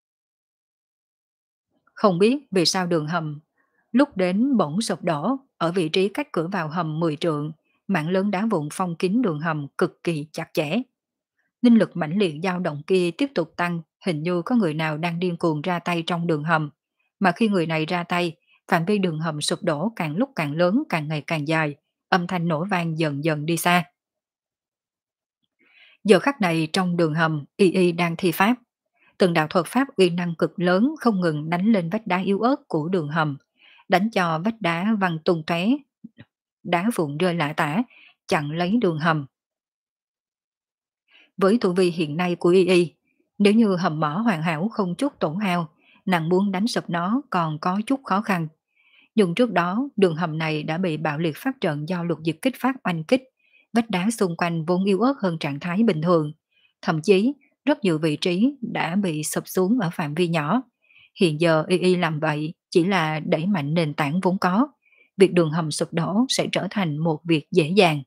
Không biết vì sao đường hầm lúc đến bỗng sụp đổ ở vị trí cách cửa vào hầm mười trượng, mảng lớn đá vụn phong kín đường hầm cực kỳ chặt chẽ. Linh lực mãnh liệt dao động kia tiếp tục tăng, hình như có người nào đang điên cuồng ra tay trong đường hầm. Mà khi người này ra tay, phạm vi đường hầm sụp đổ càng lúc càng lớn, càng ngày càng dài, âm thanh nổ vang dần dần đi xa. Giờ khắc này trong đường hầm, Y Y đang thi pháp. Từng đạo thuật pháp uy năng cực lớn không ngừng đánh lên vách đá yếu ớt của đường hầm, đánh cho vách đá văng tung tóe, đá vụn rơi lả tả, chặn lấy đường hầm. Với tu vi hiện nay của Y Y, nếu như hầm mỏ hoàn hảo không chút tổn hao, nàng muốn đánh sập nó còn có chút khó khăn. Nhưng trước đó, đường hầm này đã bị bạo liệt pháp trận do lục dịch kích phát oanh kích, vách đá xung quanh vốn yếu ớt hơn trạng thái bình thường. Thậm chí, rất nhiều vị trí đã bị sập xuống ở phạm vi nhỏ. Hiện giờ Y Y làm vậy chỉ là đẩy mạnh nền tảng vốn có. Việc đường hầm sụp đổ sẽ trở thành một việc dễ dàng.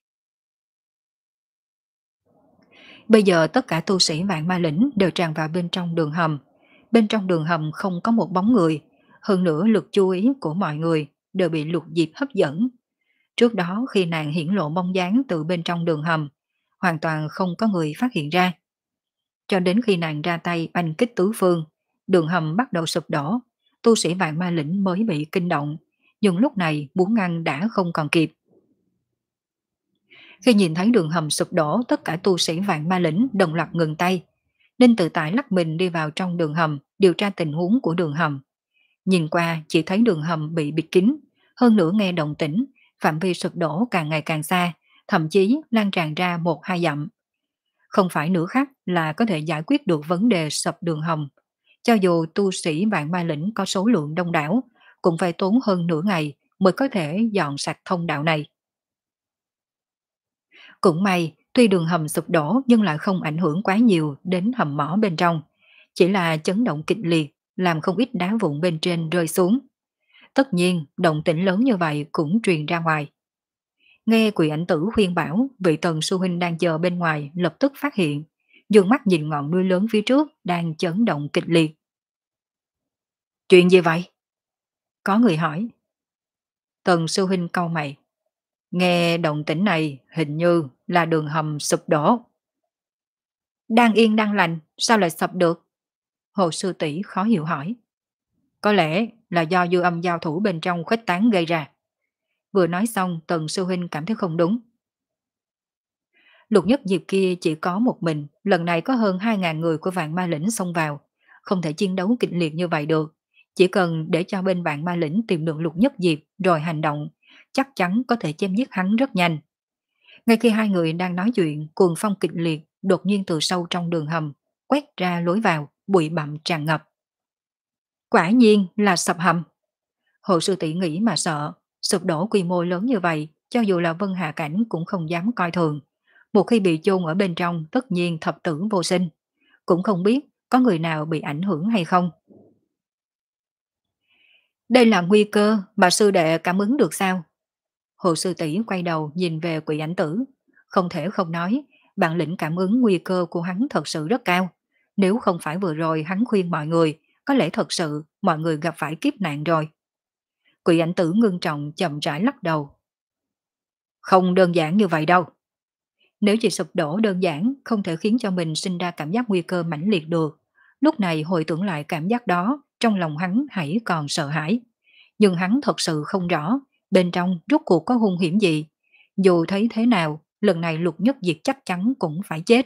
Bây giờ tất cả tu sĩ vạn ma lĩnh đều tràn vào bên trong đường hầm. Bên trong đường hầm không có một bóng người. Hơn nữa lực chú ý của mọi người đều bị lục diệp hấp dẫn. Trước đó khi nàng hiển lộ bóng dáng từ bên trong đường hầm, hoàn toàn không có người phát hiện ra. Cho đến khi nàng ra tay oanh kích tứ phương, đường hầm bắt đầu sụp đổ, tu sĩ vạn ma lĩnh mới bị kinh động. Nhưng lúc này muốn ngăn đã không còn kịp. Khi nhìn thấy đường hầm sụp đổ, tất cả tu sĩ vạn ma lĩnh đồng loạt ngừng tay. Ninh Tự Tại lắc mình đi vào trong đường hầm, điều tra tình huống của đường hầm. Nhìn qua chỉ thấy đường hầm bị bịt kín, hơn nữa nghe động tĩnh, phạm vi sụp đổ càng ngày càng xa, thậm chí lan tràn ra một hai dặm. Không phải nửa khắc là có thể giải quyết được vấn đề sập đường hầm. Cho dù tu sĩ vạn ma lĩnh có số lượng đông đảo, cũng phải tốn hơn nửa ngày mới có thể dọn sạch thông đạo này. Cũng may, tuy đường hầm sụp đổ nhưng lại không ảnh hưởng quá nhiều đến hầm mỏ bên trong. Chỉ là chấn động kịch liệt, làm không ít đá vụn bên trên rơi xuống. Tất nhiên, động tĩnh lớn như vậy cũng truyền ra ngoài. Nghe Quỷ Ảnh Tử khuyên bảo, vị Tần sư huynh đang chờ bên ngoài lập tức phát hiện, dương mắt nhìn ngọn núi lớn phía trước đang chấn động kịch liệt. Chuyện gì vậy? Có người hỏi. Tần sư huynh cau mày. Nghe động tĩnh này hình như là đường hầm sụp đổ. Đang yên đang lành, sao lại sập được? Hồ sư tỷ khó hiểu hỏi. Có lẽ là do dư âm giao thủ bên trong khuếch tán gây ra. Vừa nói xong Tần sư huynh cảm thấy không đúng. Lục nhất diệp kia chỉ có một mình, lần này có hơn hai ngàn người của vạn ma lĩnh xông vào. Không thể chiến đấu kịch liệt như vậy được. Chỉ cần để cho bên vạn ma lĩnh tìm được lục nhất diệp rồi hành động, chắc chắn có thể chém giết hắn rất nhanh. Ngay khi hai người đang nói chuyện, cuồng phong kịch liệt đột nhiên từ sâu trong đường hầm, quét ra lối vào, bụi bặm tràn ngập. Quả nhiên là sập hầm. Hồ sư tỷ nghĩ mà sợ, sụp đổ quy mô lớn như vậy, cho dù là Vân Hạ Cảnh cũng không dám coi thường. Một khi bị chôn ở bên trong, tất nhiên thập tử vô sinh. Cũng không biết có người nào bị ảnh hưởng hay không. Đây là nguy cơ mà sư đệ cảm ứng được sao? Hồ sư tỷ quay đầu nhìn về Quỷ Ảnh Tử. Không thể không nói, bản lĩnh cảm ứng nguy cơ của hắn thật sự rất cao. Nếu không phải vừa rồi hắn khuyên mọi người, có lẽ thật sự mọi người gặp phải kiếp nạn rồi. Quỷ Ảnh Tử ngưng trọng chậm rãi lắc đầu. Không đơn giản như vậy đâu. Nếu chỉ sụp đổ đơn giản không thể khiến cho mình sinh ra cảm giác nguy cơ mãnh liệt được. Lúc này hồi tưởng lại cảm giác đó, trong lòng hắn hãy còn sợ hãi. Nhưng hắn thật sự không rõ, bên trong rốt cuộc có hung hiểm gì. Dù thấy thế nào, lần này Lục Nhất Diệt chắc chắn cũng phải chết.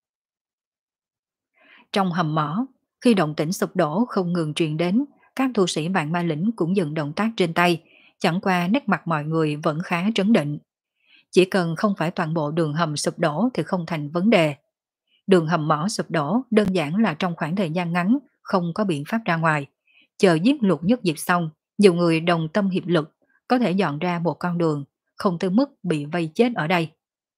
Trong hầm mỏ, khi động tĩnh sụp đổ không ngừng truyền đến, các tu sĩ vạn ma lĩnh cũng dừng động tác trên tay, chẳng qua nét mặt mọi người vẫn khá trấn định. Chỉ cần không phải toàn bộ đường hầm sụp đổ thì không thành vấn đề. Đường hầm mỏ sụp đổ đơn giản là trong khoảng thời gian ngắn không có biện pháp ra ngoài. Chờ giết Lục Nhất Diệp xong, nhiều người đồng tâm hiệp lực có thể dọn ra một con đường, không tới mức bị vây chết ở đây.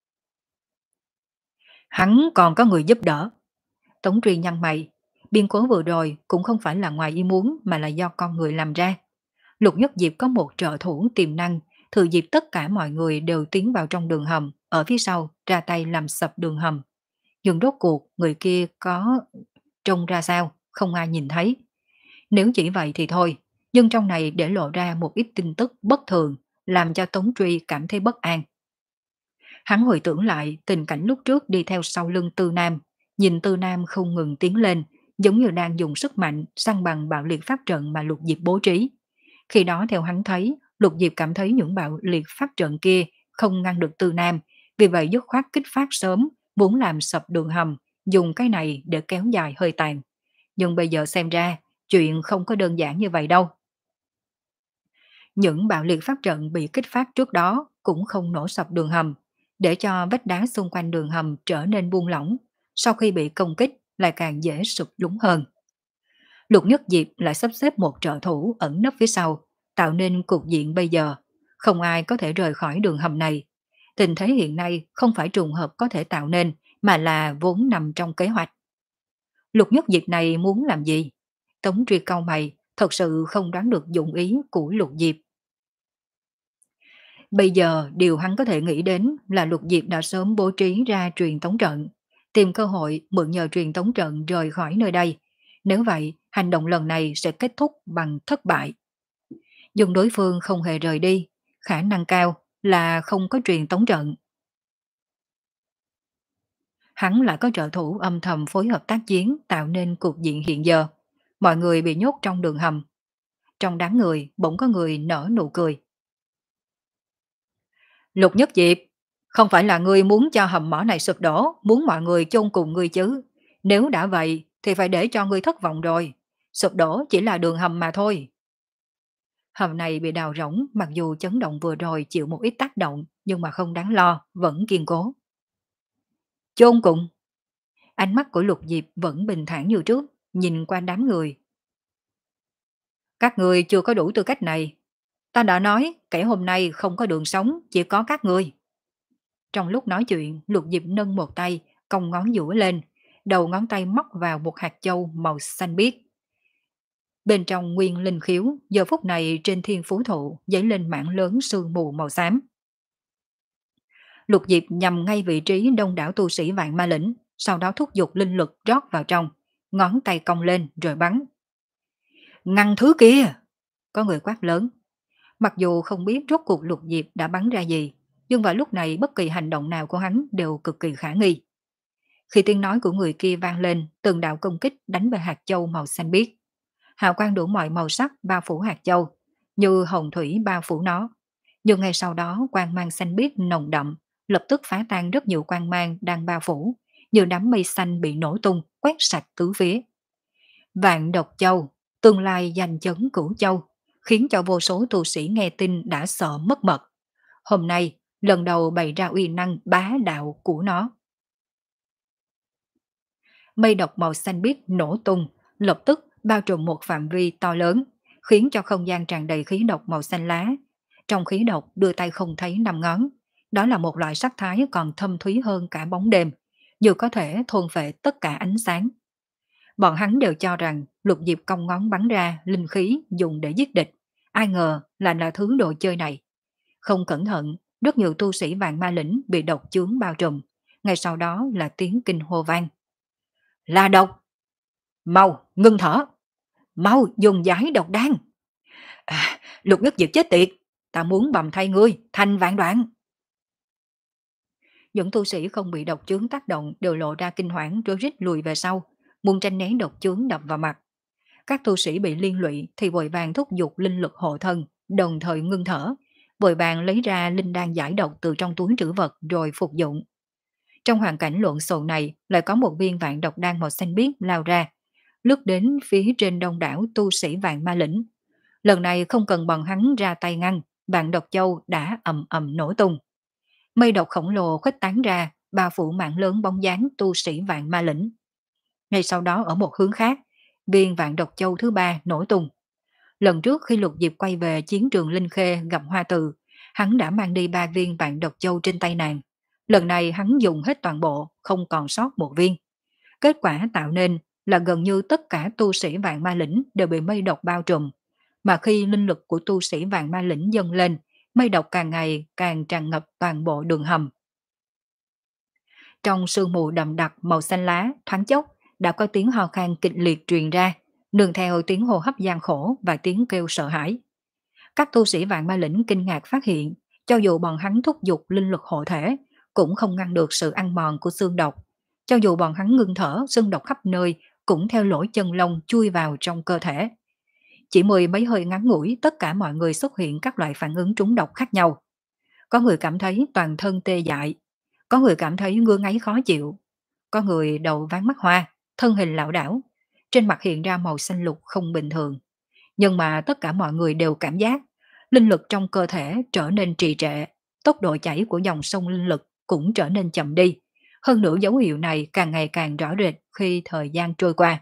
Hắn còn có người giúp đỡ. Tống Truy nhăn mày, biến cố vừa rồi cũng không phải là ngoài ý muốn mà là do con người làm ra. Lục Nhất Diệp có một trợ thủ tiềm năng, thừa dịp tất cả mọi người đều tiến vào trong đường hầm, ở phía sau ra tay làm sập đường hầm. Nhưng rốt cuộc người kia có trông ra sao, không ai nhìn thấy. Nếu chỉ vậy thì thôi, nhưng trong này để lộ ra một ít tin tức bất thường, làm cho Tống Truy cảm thấy bất an. Hắn hồi tưởng lại tình cảnh lúc trước đi theo sau lưng Tư Nam, nhìn Tư Nam không ngừng tiến lên, giống như đang dùng sức mạnh săn bằng bạo liệt pháp trận mà Lục Diệp bố trí. Khi đó theo hắn thấy, Lục Diệp cảm thấy những bạo liệt pháp trận kia không ngăn được Tư Nam, vì vậy dứt khoát kích phát sớm muốn làm sập đường hầm, dùng cái này để kéo dài hơi tàn. Nhưng bây giờ xem ra, chuyện không có đơn giản như vậy đâu. Những bạo liệt phát trận bị kích phát trước đó cũng không nổ sập đường hầm, để cho vách đá xung quanh đường hầm trở nên buông lỏng, sau khi bị công kích lại càng dễ sụp lún hơn. Lục Nhất Diệp lại sắp xếp một trợ thủ ẩn nấp phía sau, tạo nên cục diện bây giờ. Không ai có thể rời khỏi đường hầm này. Tình thế hiện nay không phải trùng hợp có thể tạo nên, mà là vốn nằm trong kế hoạch. Lục Nhất Diệp này muốn làm gì? Tống Truy cau mày, thật sự không đoán được dụng ý của Lục Diệp. Bây giờ điều hắn có thể nghĩ đến là Lục Diệp đã sớm bố trí ra truyền tống trận, tìm cơ hội mượn nhờ truyền tống trận rời khỏi nơi đây. Nếu vậy, hành động lần này sẽ kết thúc bằng thất bại. Nhưng đối phương không hề rời đi, khả năng cao là không có truyền tống trận. Hắn lại có trợ thủ âm thầm phối hợp tác chiến tạo nên cục diện hiện giờ. Mọi người bị nhốt trong đường hầm. Trong đám người bỗng có người nở nụ cười. Lục Nhất Diệp, không phải là ngươi muốn cho hầm mỏ này sụp đổ, muốn mọi người chôn cùng ngươi chứ. Nếu đã vậy thì phải để cho ngươi thất vọng rồi. Sụp đổ chỉ là đường hầm mà thôi. Hầm này bị đào rỗng, mặc dù chấn động vừa rồi chịu một ít tác động, nhưng mà không đáng lo, vẫn kiên cố. Chôn cùng. Ánh mắt của Lục Diệp vẫn bình thản như trước, nhìn qua đám người. Các người chưa có đủ tư cách này. Ta đã nói, kẻ hôm nay không có đường sống, chỉ có các ngươi. Trong lúc nói chuyện, Lục Diệp nâng một tay, cong ngón giữa lên, đầu ngón tay móc vào một hạt châu màu xanh biếc. Bên trong nguyên linh khiếu, giờ phút này trên thiên phú thụ dấy lên mảng lớn sương mù màu xám. Lục Diệp nhằm ngay vị trí đông đảo tu sĩ vạn ma lĩnh, sau đó thúc giục linh lực rót vào trong, ngón tay cong lên rồi bắn. Ngăn thứ kia! Có người quát lớn. Mặc dù không biết rốt cuộc Lục Diệp đã bắn ra gì, nhưng vào lúc này bất kỳ hành động nào của hắn đều cực kỳ khả nghi. Khi tiếng nói của người kia vang lên, từng đạo công kích đánh về hạt châu màu xanh biếc. Hào quang đủ mọi màu sắc bao phủ hạt châu, như hồng thủy bao phủ nó. Nhưng ngay sau đó quang mang xanh biếc nồng đậm, lập tức phá tan rất nhiều quang mang đang bao phủ, như đám mây xanh bị nổ tung, quét sạch tứ phía. Vạn độc châu, tương lai giành chấn cửu châu, khiến cho vô số tu sĩ nghe tin đã sợ mất mật. Hôm nay, lần đầu bày ra uy năng bá đạo của nó. Mây độc màu xanh biếc nổ tung, lập tức bao trùm một phạm vi to lớn, khiến cho không gian tràn đầy khí độc màu xanh lá. Trong khí độc đưa tay không thấy năm ngón. Đó là một loại sắc thái còn thâm thúy hơn cả bóng đêm, dù có thể thôn phệ tất cả ánh sáng. Bọn hắn đều cho rằng Lục Diệp cong ngón bắn ra linh khí dùng để giết địch. Ai ngờ là là thứ đồ chơi này. Không cẩn thận, rất nhiều tu sĩ vạn ma lĩnh bị độc chướng bao trùm. Ngay sau đó là tiếng kinh hô vang. Là độc! Mau, ngưng thở! Mau, dùng giải độc đan! À, Lục Nhất Diệp chết tiệt! Ta muốn bầm thay ngươi, thành vạn đoạn! Những tu sĩ không bị độc chướng tác động đều lộ ra kinh hoảng rối rít lùi về sau, muốn tranh né độc chướng đập vào mặt. Các tu sĩ bị liên lụy thì vội vàng thúc giục linh lực hộ thân, đồng thời ngưng thở, vội vàng lấy ra linh đan giải độc từ trong túi trữ vật rồi phục dụng. Trong hoàn cảnh lộn xộn này lại có một viên vạn độc đan màu xanh biếc lao ra, lướt đến phía trên đông đảo tu sĩ vạn ma lĩnh. Lần này không cần bọn hắn ra tay ngăn, vạn độc châu đã ầm ầm nổ tung. Mây độc khổng lồ khuếch tán ra, bao phủ mạng lớn bóng dáng tu sĩ vạn ma lĩnh. Ngay sau đó ở một hướng khác, viên vạn độc châu thứ ba nổ tung. Lần trước khi Lục Diệp quay về chiến trường Linh Khê gặp Hoa Từ, hắn đã mang đi ba viên vạn độc châu trên tay nàng. Lần này hắn dùng hết toàn bộ, không còn sót một viên. Kết quả tạo nên là gần như tất cả tu sĩ vạn ma lĩnh đều bị mây độc bao trùm. Mà khi linh lực của tu sĩ vạn ma lĩnh dâng lên, mây độc càng ngày càng tràn ngập toàn bộ đường hầm. Trong sương mù đậm đặc màu xanh lá, thoáng chốc, đã có tiếng ho khan kịch liệt truyền ra, nương theo tiếng hô hấp gian khổ và tiếng kêu sợ hãi. Các tu sĩ vạn ma lĩnh kinh ngạc phát hiện, cho dù bọn hắn thúc giục linh lực hộ thể, cũng không ngăn được sự ăn mòn của xương độc. Cho dù bọn hắn ngưng thở, xương độc khắp nơi cũng theo lỗ chân lông chui vào trong cơ thể. Chỉ mười mấy hơi ngắn ngủi, tất cả mọi người xuất hiện các loại phản ứng trúng độc khác nhau. Có người cảm thấy toàn thân tê dại, Có người cảm thấy ngứa ngáy khó chịu, có người đầu váng mắt hoa, thân hình lảo đảo, trên mặt hiện ra màu xanh lục không bình thường. Nhưng mà tất cả mọi người đều cảm giác linh lực trong cơ thể trở nên trì trệ, tốc độ chảy của dòng sông linh lực cũng trở nên chậm đi. Hơn nữa dấu hiệu này càng ngày càng rõ rệt khi thời gian trôi qua.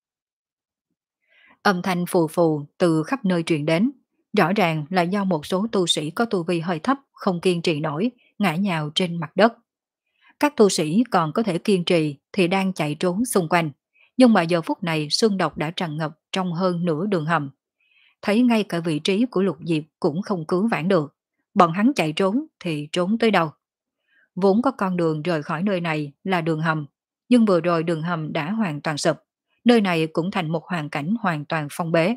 Âm thanh phù phù từ khắp nơi truyền đến, rõ ràng là do một số tu sĩ có tu vi hơi thấp không kiên trì nổi, ngã nhào trên mặt đất. Các tu sĩ còn có thể kiên trì thì đang chạy trốn xung quanh, nhưng mà giờ phút này xương độc đã tràn ngập trong hơn nửa đường hầm. Thấy ngay cả vị trí của Lục Diệp cũng không cứu vãn được, bọn hắn chạy trốn thì trốn tới đâu. Vốn có con đường rời khỏi nơi này là đường hầm, nhưng vừa rồi đường hầm đã hoàn toàn sụp, nơi này cũng thành một hoàn cảnh hoàn toàn phong bế.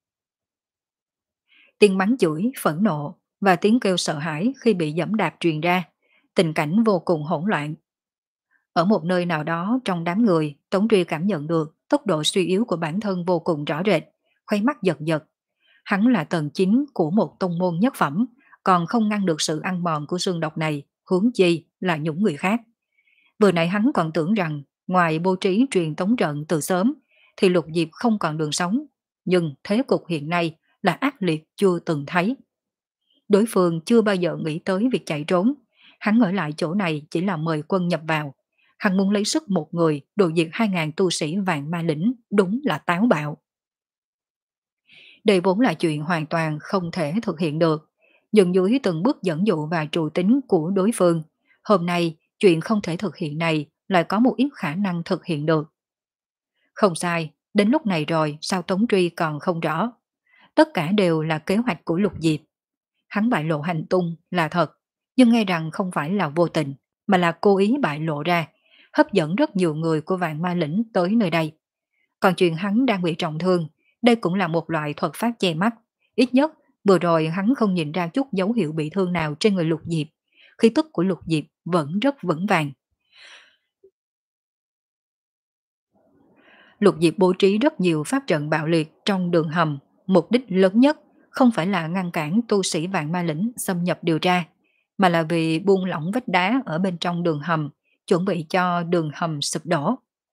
Tiếng mắng chửi, phẫn nộ và tiếng kêu sợ hãi khi bị giẫm đạp truyền ra, tình cảnh vô cùng hỗn loạn. Ở một nơi nào đó trong đám người, Tống Truy cảm nhận được tốc độ suy yếu của bản thân vô cùng rõ rệt, khuấy mắt giật giật. Hắn là tầng chín của một tông môn nhất phẩm, còn không ngăn được sự ăn mòn của xương độc này, huống chi là những người khác. Vừa nãy hắn còn tưởng rằng ngoài bố trí truyền tống trận từ sớm thì Lục Diệp không còn đường sống, nhưng thế cục hiện nay là ác liệt chưa từng thấy. Đối phương chưa bao giờ nghĩ tới việc chạy trốn, hắn ở lại chỗ này chỉ là mời quân nhập vào. Hắn muốn lấy sức một người đồ diệt hai ngàn tu sĩ vạn ma lĩnh, đúng là táo bạo. Đây vốn là chuyện hoàn toàn không thể thực hiện được, nhưng dưới từng bước dẫn dụ và trụ tính của đối phương, hôm nay chuyện không thể thực hiện này lại có một ít khả năng thực hiện được. Không sai, đến lúc này rồi sao Tống Truy còn không rõ. Tất cả đều là kế hoạch của Lục Diệp. Hắn bại lộ hành tung là thật, nhưng nghe rằng không phải là vô tình, mà là cố ý bại lộ ra, hấp dẫn rất nhiều người của vạn ma lĩnh tới nơi đây. Còn chuyện hắn đang bị trọng thương, đây cũng là một loại thuật pháp che mắt. Ít nhất, vừa rồi hắn không nhìn ra chút dấu hiệu bị thương nào trên người Lục Diệp. Khí tức của Lục Diệp vẫn rất vững vàng. Lục Diệp bố trí rất nhiều pháp trận bạo liệt trong đường hầm, mục đích lớn nhất không phải là ngăn cản tu sĩ vạn ma lĩnh xâm nhập điều tra, mà là vì buông lỏng vách đá ở bên trong đường hầm, chuẩn bị cho đường hầm sụp đổ.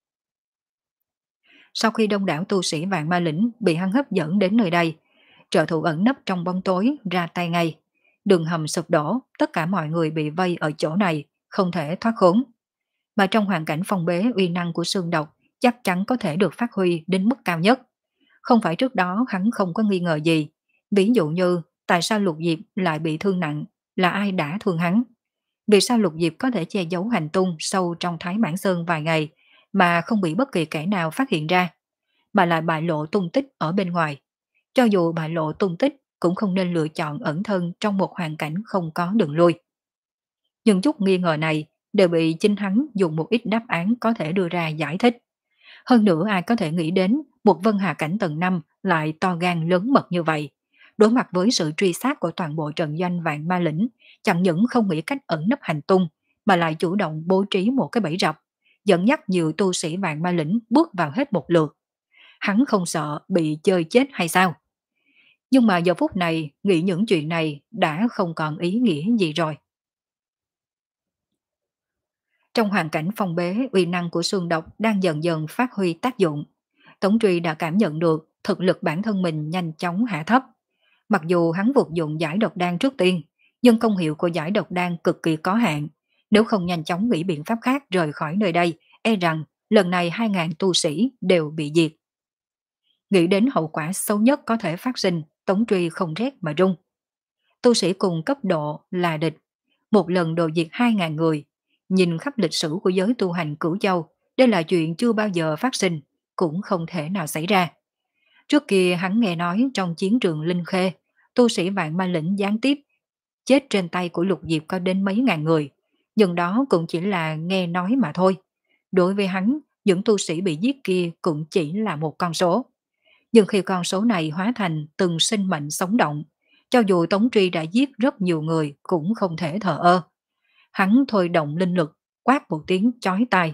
Sau khi đông đảo tu sĩ vạn ma lĩnh bị hắn hấp dẫn đến nơi đây, trợ thủ ẩn nấp trong bóng tối ra tay ngay. Đường hầm sụp đổ, tất cả mọi người bị vây ở chỗ này, không thể thoát khốn. Mà trong hoàn cảnh phong bế, uy năng của xương độc chắc chắn có thể được phát huy đến mức cao nhất. Không phải trước đó hắn không có nghi ngờ gì. Ví dụ như tại sao Lục Diệp lại bị thương nặng, là ai đã thương hắn? Vì sao Lục Diệp có thể che giấu hành tung sâu trong Thái Mãn Sơn vài ngày mà không bị bất kỳ kẻ nào phát hiện ra, mà lại bại lộ tung tích ở bên ngoài? Cho dù bại lộ tung tích cũng không nên lựa chọn ẩn thân trong một hoàn cảnh không có đường lui. Nhưng chút nghi ngờ này đều bị chính hắn dùng một ít đáp án có thể đưa ra giải thích. Hơn nữa ai có thể nghĩ đến một Vân Hà cảnh tầng năm lại to gan lớn mật như vậy. Đối mặt với sự truy sát của toàn bộ trận doanh vạn ma lĩnh, chẳng những không nghĩ cách ẩn nấp hành tung, mà lại chủ động bố trí một cái bẫy rập, dẫn dắt nhiều tu sĩ vạn ma lĩnh bước vào hết một lượt. Hắn không sợ bị chơi chết hay sao? Nhưng mà giờ phút này, nghĩ những chuyện này đã không còn ý nghĩa gì rồi. Trong hoàn cảnh phong bế, uy năng của xương độc đang dần dần phát huy tác dụng. Tống Truy đã cảm nhận được thực lực bản thân mình nhanh chóng hạ thấp. Mặc dù hắn vụt dụng giải độc đan trước tiên, nhưng công hiệu của giải độc đan cực kỳ có hạn. Nếu không nhanh chóng nghĩ biện pháp khác rời khỏi nơi đây, e rằng lần này hai ngàn tu sĩ đều bị diệt. Nghĩ đến hậu quả xấu nhất có thể phát sinh, Tống Truy không rét mà run. Tu sĩ cùng cấp độ là địch, một lần đồ diệt hai ngàn người. Nhìn khắp lịch sử của giới tu hành Cửu Châu, đây là chuyện chưa bao giờ phát sinh, cũng không thể nào xảy ra. Trước kia hắn nghe nói trong chiến trường Linh Khê, tu sĩ vạn ma lĩnh gián tiếp chết trên tay của Lục Diệp có đến mấy ngàn người, nhưng đó cũng chỉ là nghe nói mà thôi. Đối với hắn, những tu sĩ bị giết kia cũng chỉ là một con số. Nhưng khi con số này hóa thành từng sinh mệnh sống động, cho dù Tống Truy đã giết rất nhiều người cũng không thể thờ ơ. Hắn thôi động linh lực, quát một tiếng chói tai.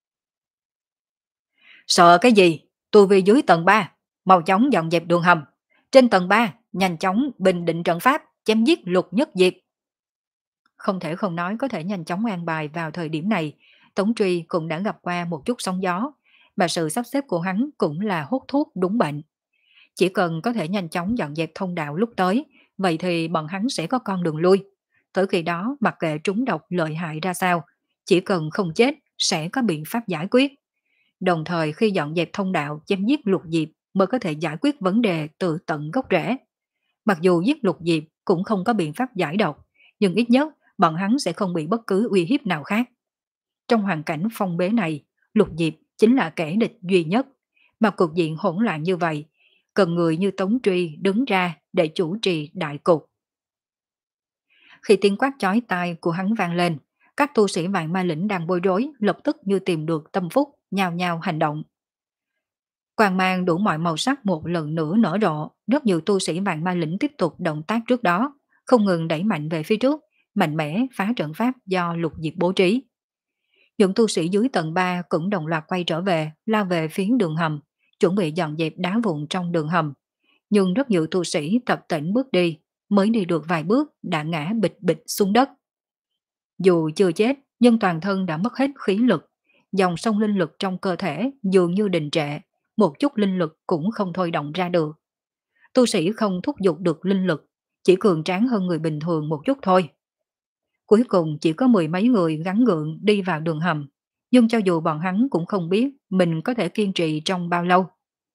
Sợ cái gì? Tôi về dưới tầng ba, mau chóng dọn dẹp đường hầm. Trên tầng ba, nhanh chóng bình định trận pháp, chém giết Lục Nhất Diệp. Không thể không nói có thể nhanh chóng an bài vào thời điểm này, Tống Truy cũng đã gặp qua một chút sóng gió, mà sự sắp xếp của hắn cũng là hút thuốc đúng bệnh. Chỉ cần có thể nhanh chóng dọn dẹp thông đạo lúc tới, vậy thì bọn hắn sẽ có con đường lui. Tới khi đó mặc kệ trúng độc lợi hại ra sao, chỉ cần không chết sẽ có biện pháp giải quyết. Đồng thời khi dọn dẹp thông đạo chém giết Lục Diệp mới có thể giải quyết vấn đề từ tận gốc rễ. Mặc dù giết Lục Diệp cũng không có biện pháp giải độc, nhưng ít nhất bọn hắn sẽ không bị bất cứ uy hiếp nào khác. Trong hoàn cảnh phong bế này, Lục Diệp chính là kẻ địch duy nhất. Mà cục diện hỗn loạn như vậy, cần người như Tống Truy đứng ra để chủ trì đại cục. Khi tiếng quát chói tai của hắn vang lên, các tu sĩ vạn ma lĩnh đang bối rối lập tức như tìm được tâm phúc, nhao nhao hành động. Quang mang đủ mọi màu sắc một lần nữa nở rộ, rất nhiều tu sĩ vạn ma lĩnh tiếp tục động tác trước đó, không ngừng đẩy mạnh về phía trước, mạnh mẽ phá trận pháp do Lục Diệp bố trí. Những tu sĩ dưới tầng ba cũng đồng loạt quay trở về, lao về phía đường hầm, chuẩn bị dọn dẹp đá vụn trong đường hầm. Nhưng rất nhiều tu sĩ tập tễnh bước đi, mới đi được vài bước đã ngã bịch bịch xuống đất. Dù chưa chết, nhưng toàn thân đã mất hết khí lực, dòng sông linh lực trong cơ thể dường như đình trệ, một chút linh lực cũng không thôi động ra được. Tu sĩ không thúc giục được linh lực, chỉ cường tráng hơn người bình thường một chút thôi. Cuối cùng chỉ có mười mấy người gắng gượng đi vào đường hầm, nhưng cho dù bọn hắn cũng không biết mình có thể kiên trì trong bao lâu.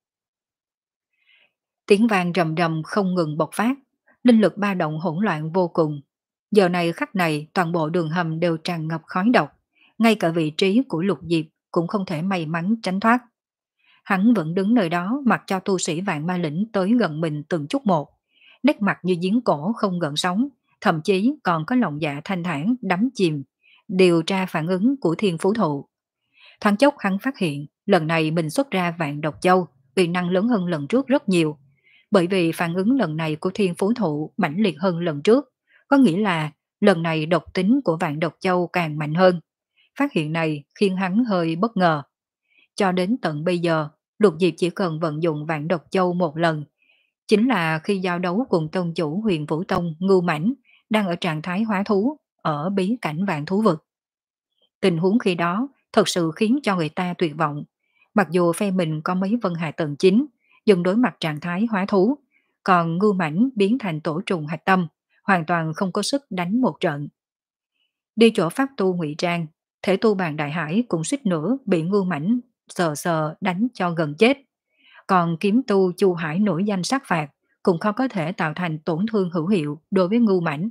Tiếng vang rầm rầm không ngừng bộc phát, linh lực ba động hỗn loạn vô cùng. Giờ này khắc này toàn bộ đường hầm đều tràn ngập khói độc, ngay cả vị trí của Lục Diệp cũng không thể may mắn tránh thoát. Hắn vẫn đứng nơi đó mặc cho tu sĩ vạn ma lĩnh tới gần mình từng chút một, nét mặt như giếng cổ không gợn sóng, thậm chí còn có lòng dạ thanh thản đắm chìm, điều tra phản ứng của thiên phú thụ. Thoáng chốc hắn phát hiện lần này mình xuất ra vạn độc châu, uy năng lớn hơn lần trước rất nhiều, bởi vì phản ứng lần này của thiên phú thụ mãnh liệt hơn lần trước, có nghĩa là lần này độc tính của vạn độc châu càng mạnh hơn. Phát hiện này khiến hắn hơi bất ngờ. Cho đến tận bây giờ, Lục Diệp chỉ cần vận dụng vạn độc châu một lần, chính là khi giao đấu cùng tông chủ Huyền Vũ Tông Ngưu Mãnh đang ở trạng thái hóa thú ở bí cảnh vạn thú vực. Tình huống khi đó thật sự khiến cho người ta tuyệt vọng. Mặc dù phe mình có mấy vân hà tầng chín, nhưng đối mặt trạng thái hóa thú, còn Ngưu Mãnh biến thành tổ trùng hạch tâm, hoàn toàn không có sức đánh một trận. Đi chỗ pháp tu ngụy trang, thể tu bàn đại hải cũng suýt nữa bị Ngưu Mãnh sờ sờ đánh cho gần chết. Còn kiếm tu Chu Hải nổi danh sát phạt, cũng khó có thể tạo thành tổn thương hữu hiệu đối với Ngưu Mãnh.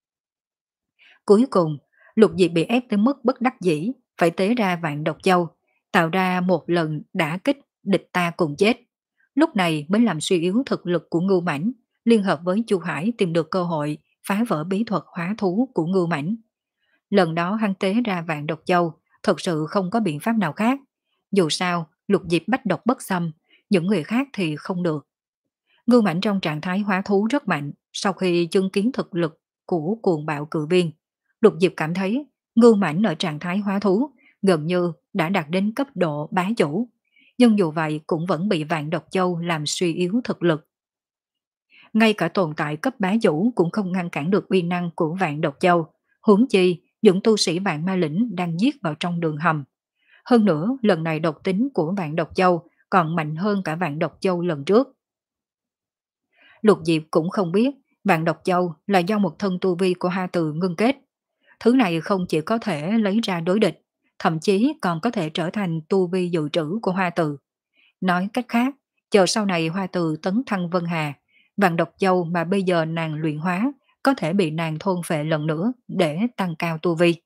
Cuối cùng, Lục Diệp bị ép tới mức bất đắc dĩ, phải tế ra vạn độc châu, tạo ra một lần đả kích địch ta cùng chết. Lúc này mới làm suy yếu thực lực của Ngưu Mãnh, liên hợp với Chu Hải tìm được cơ hội phá vỡ bí thuật hóa thú của Ngưu Mãnh. Lần đó hắn tế ra vạn độc châu, thật sự không có biện pháp nào khác. Dù sao, Lục Diệp bách độc bất xâm, những người khác thì không được. Ngưu Mãnh trong trạng thái hóa thú rất mạnh, sau khi chứng kiến thực lực của cuồng bạo cự viên, Lục Diệp cảm thấy Ngưu Mãnh ở trạng thái hóa thú gần như đã đạt đến cấp độ bá chủ, nhưng dù vậy cũng vẫn bị vạn độc châu làm suy yếu thực lực. Ngay cả tồn tại cấp bá chủ cũng không ngăn cản được uy năng của vạn độc châu, huống chi những tu sĩ vạn ma lĩnh đang giết vào trong đường hầm. Hơn nữa, lần này độc tính của vạn độc châu còn mạnh hơn cả vạn độc châu lần trước. Lục Diệp cũng không biết vạn độc châu là do một thân tu vi của Hoa Từ ngưng kết. Thứ này không chỉ có thể lấy ra đối địch, thậm chí còn có thể trở thành tu vi dự trữ của Hoa Từ. Nói cách khác, chờ sau này Hoa Từ tấn thăng Vân Hà, vạn độc châu mà bây giờ nàng luyện hóa có thể bị nàng thôn phệ lần nữa để tăng cao tu vi.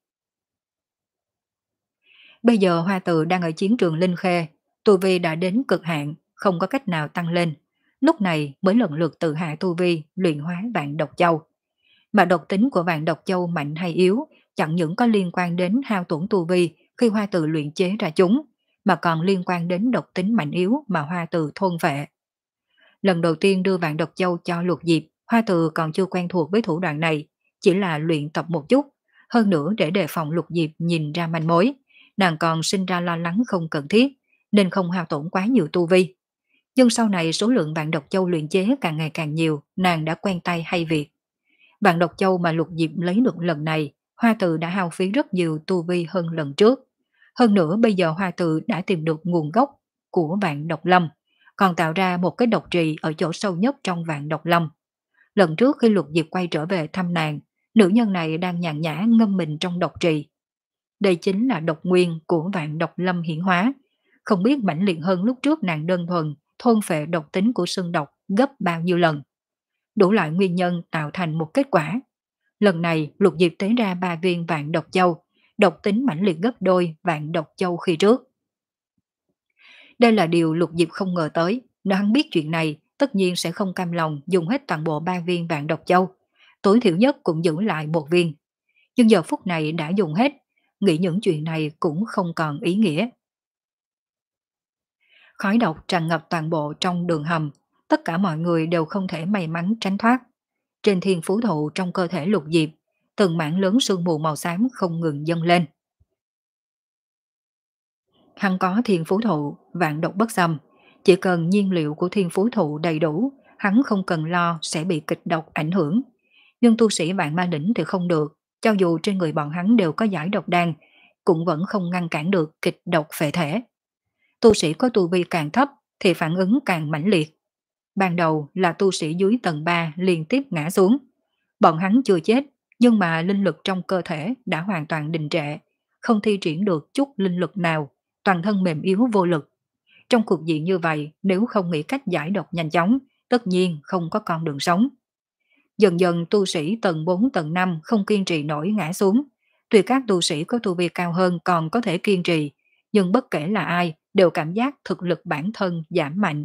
Bây giờ Hoa Từ đang ở chiến trường Linh Khê, tu vi đã đến cực hạn, không có cách nào tăng lên. Lúc này mới lần lượt tự hạ tu vi luyện hóa vạn độc châu. Mà độc tính của vạn độc châu mạnh hay yếu chẳng những có liên quan đến hao tổn tu vi khi Hoa Từ luyện chế ra chúng, mà còn liên quan đến độc tính mạnh yếu mà Hoa Từ thôn phệ. Lần đầu tiên đưa vạn độc châu cho Lục Diệp, Hoa Từ còn chưa quen thuộc với thủ đoạn này, chỉ là luyện tập một chút, hơn nữa để đề phòng Lục Diệp nhìn ra manh mối, nàng còn sinh ra lo lắng không cần thiết, nên không hao tổn quá nhiều tu vi. Nhưng sau này số lượng vạn độc châu luyện chế càng ngày càng nhiều, nàng đã quen tay hay việc. Vạn độc châu mà Lục Diệp lấy được lần này Hoa Tự đã hao phí rất nhiều tu vi hơn lần trước. Hơn nữa bây giờ Hoa Tự đã tìm được nguồn gốc của vạn độc lâm, còn tạo ra một cái độc trì ở chỗ sâu nhất trong vạn độc lâm. Lần trước khi Lục Diệp quay trở về thăm nàng, nữ nhân này đang nhàn nhã ngâm mình trong độc trì. Đây chính là độc nguyên của vạn độc lâm hiển hóa, không biết mãnh liệt hơn lúc trước nàng đơn thuần thôn phệ độc tính của sương độc gấp bao nhiêu lần. Đủ loại nguyên nhân tạo thành một kết quả. Lần này Lục Diệp tế ra ba viên vạn độc châu, độc tính mãnh liệt gấp đôi vạn độc châu khi trước. Đây là điều Lục Diệp không ngờ tới, nếu hắn biết chuyện này, tất nhiên sẽ không cam lòng dùng hết toàn bộ ba viên vạn độc châu, tối thiểu nhất cũng giữ lại một viên. Nhưng giờ phút này đã dùng hết, nghĩ những chuyện này cũng không còn ý nghĩa. Khói độc tràn ngập toàn bộ trong đường hầm, tất cả mọi người đều không thể may mắn tránh thoát. Trên thiên phú thụ trong cơ thể Lục Diệp, từng mảng lớn sương mù màu xám không ngừng dâng lên. Hắn có thiên phú thụ, vạn độc bất xâm, chỉ cần nhiên liệu của thiên phú thụ đầy đủ, hắn không cần lo sẽ bị kịch độc ảnh hưởng. Nhưng tu sĩ vạn ma đỉnh thì không được, cho dù trên người bọn hắn đều có giải độc đan, cũng vẫn không ngăn cản được kịch độc phệ thể. Tu sĩ có tu vi càng thấp thì phản ứng càng mãnh liệt. Ban đầu là tu sĩ dưới tầng ba liên tiếp ngã xuống. Bọn hắn chưa chết, nhưng mà linh lực trong cơ thể đã hoàn toàn đình trệ, không thi triển được chút linh lực nào, toàn thân mềm yếu vô lực. Trong cuộc diện như vậy, nếu không nghĩ cách giải độc nhanh chóng, tất nhiên không có con đường sống. Dần dần tu sĩ tầng bốn tầng năm không kiên trì nổi ngã xuống. Tuy các tu sĩ có tu vi cao hơn còn có thể kiên trì, nhưng bất kể là ai đều cảm giác thực lực bản thân giảm mạnh.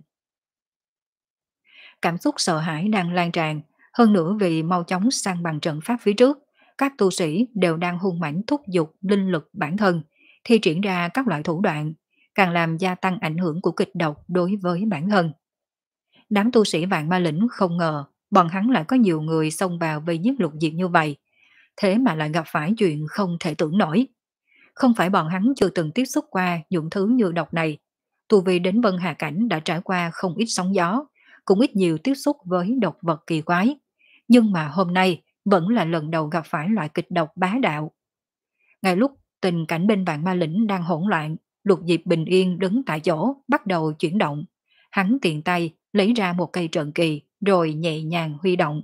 Cảm xúc sợ hãi đang lan tràn, hơn nữa vì mau chóng sang bằng trận pháp phía trước, các tu sĩ đều đang hung mãnh thúc giục linh lực bản thân, thi triển ra các loại thủ đoạn, càng làm gia tăng ảnh hưởng của kịch độc đối với bản thân. Đám tu sĩ vạn ma lĩnh không ngờ bọn hắn lại có nhiều người xông vào vây giết Lục Diệp như vậy, thế mà lại gặp phải chuyện không thể tưởng nổi. Không phải bọn hắn chưa từng tiếp xúc qua những thứ như độc này, tu vi đến Vân Hà Cảnh đã trải qua không ít sóng gió, cũng ít nhiều tiếp xúc với độc vật kỳ quái. Nhưng mà hôm nay vẫn là lần đầu gặp phải loại kịch độc bá đạo. Ngay lúc tình cảnh bên vạn ma lĩnh đang hỗn loạn, Lục Diệp bình yên đứng tại chỗ bắt đầu chuyển động. Hắn tiện tay lấy ra một cây trận kỳ rồi nhẹ nhàng huy động.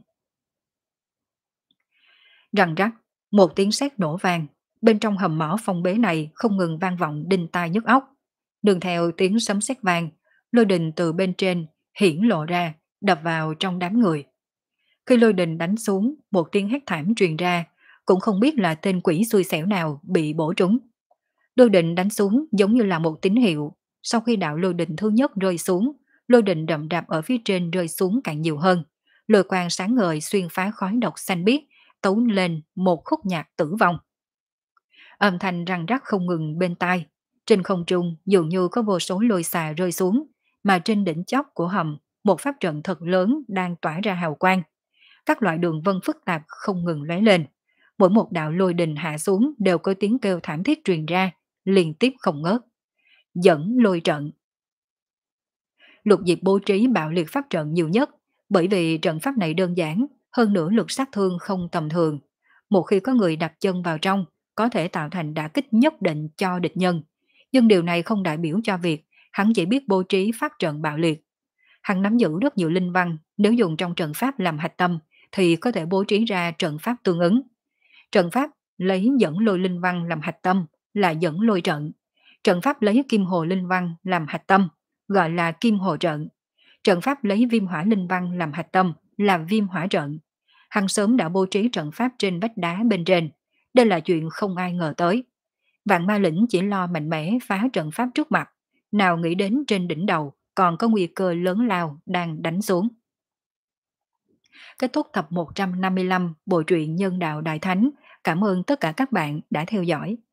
Răng rắc, một tiếng sét nổ vang, bên trong hầm mỏ phong bế này không ngừng vang vọng đinh tai nhức óc. Đường theo tiếng sấm sét vang, lôi đình từ bên trên hiển lộ ra, đập vào trong đám người. Khi lôi đình đánh xuống, một tiếng hét thảm truyền ra, cũng không biết là tên quỷ xui xẻo nào bị bổ trúng. Lôi đình đánh xuống giống như là một tín hiệu, sau khi đạo lôi đình thứ nhất rơi xuống, lôi đình đậm đạp ở phía trên rơi xuống càng nhiều hơn. Lôi quang sáng ngời xuyên phá khói độc xanh biếc, tấu lên một khúc nhạc tử vong. Âm thanh răng rắc không ngừng bên tai, trên không trung dường như có vô số lôi xà rơi xuống, mà trên đỉnh chóp của hầm, một pháp trận thật lớn đang tỏa ra hào quang. Các loại đường vân phức tạp không ngừng lóe lên. Mỗi một đạo lôi đình hạ xuống đều có tiếng kêu thảm thiết truyền ra, liên tiếp không ngớt. Dẫn lôi trận. Lục Diệp bố trí bạo liệt pháp trận nhiều nhất, bởi vì trận pháp này đơn giản, hơn nữa lực sát thương không tầm thường. Một khi có người đặt chân vào trong, có thể tạo thành đả kích nhất định cho địch nhân. Nhưng điều này không đại biểu cho việc hắn chỉ biết bố trí pháp trận bạo liệt. Hắn nắm giữ rất nhiều linh văn, nếu dùng trong trận pháp làm hạch tâm, thì có thể bố trí ra trận pháp tương ứng. Trận pháp lấy dẫn lôi linh văn làm hạch tâm là dẫn lôi trận. Trận pháp lấy kim hồ linh văn làm hạch tâm, gọi là kim hồ trận. Trận pháp lấy viêm hỏa linh văn làm hạch tâm là viêm hỏa trận. Hắn sớm đã bố trí trận pháp trên vách đá bên trên. Đây là chuyện không ai ngờ tới. Vạn ma lĩnh chỉ lo mạnh mẽ phá trận pháp trước mặt, nào nghĩ đến trên đỉnh đầu còn có nguy cơ lớn lao đang đánh xuống. Kết thúc tập một trăm năm mươi lăm bộ truyện Nhân đạo Đại Thánh. Cảm ơn tất cả các bạn đã theo dõi.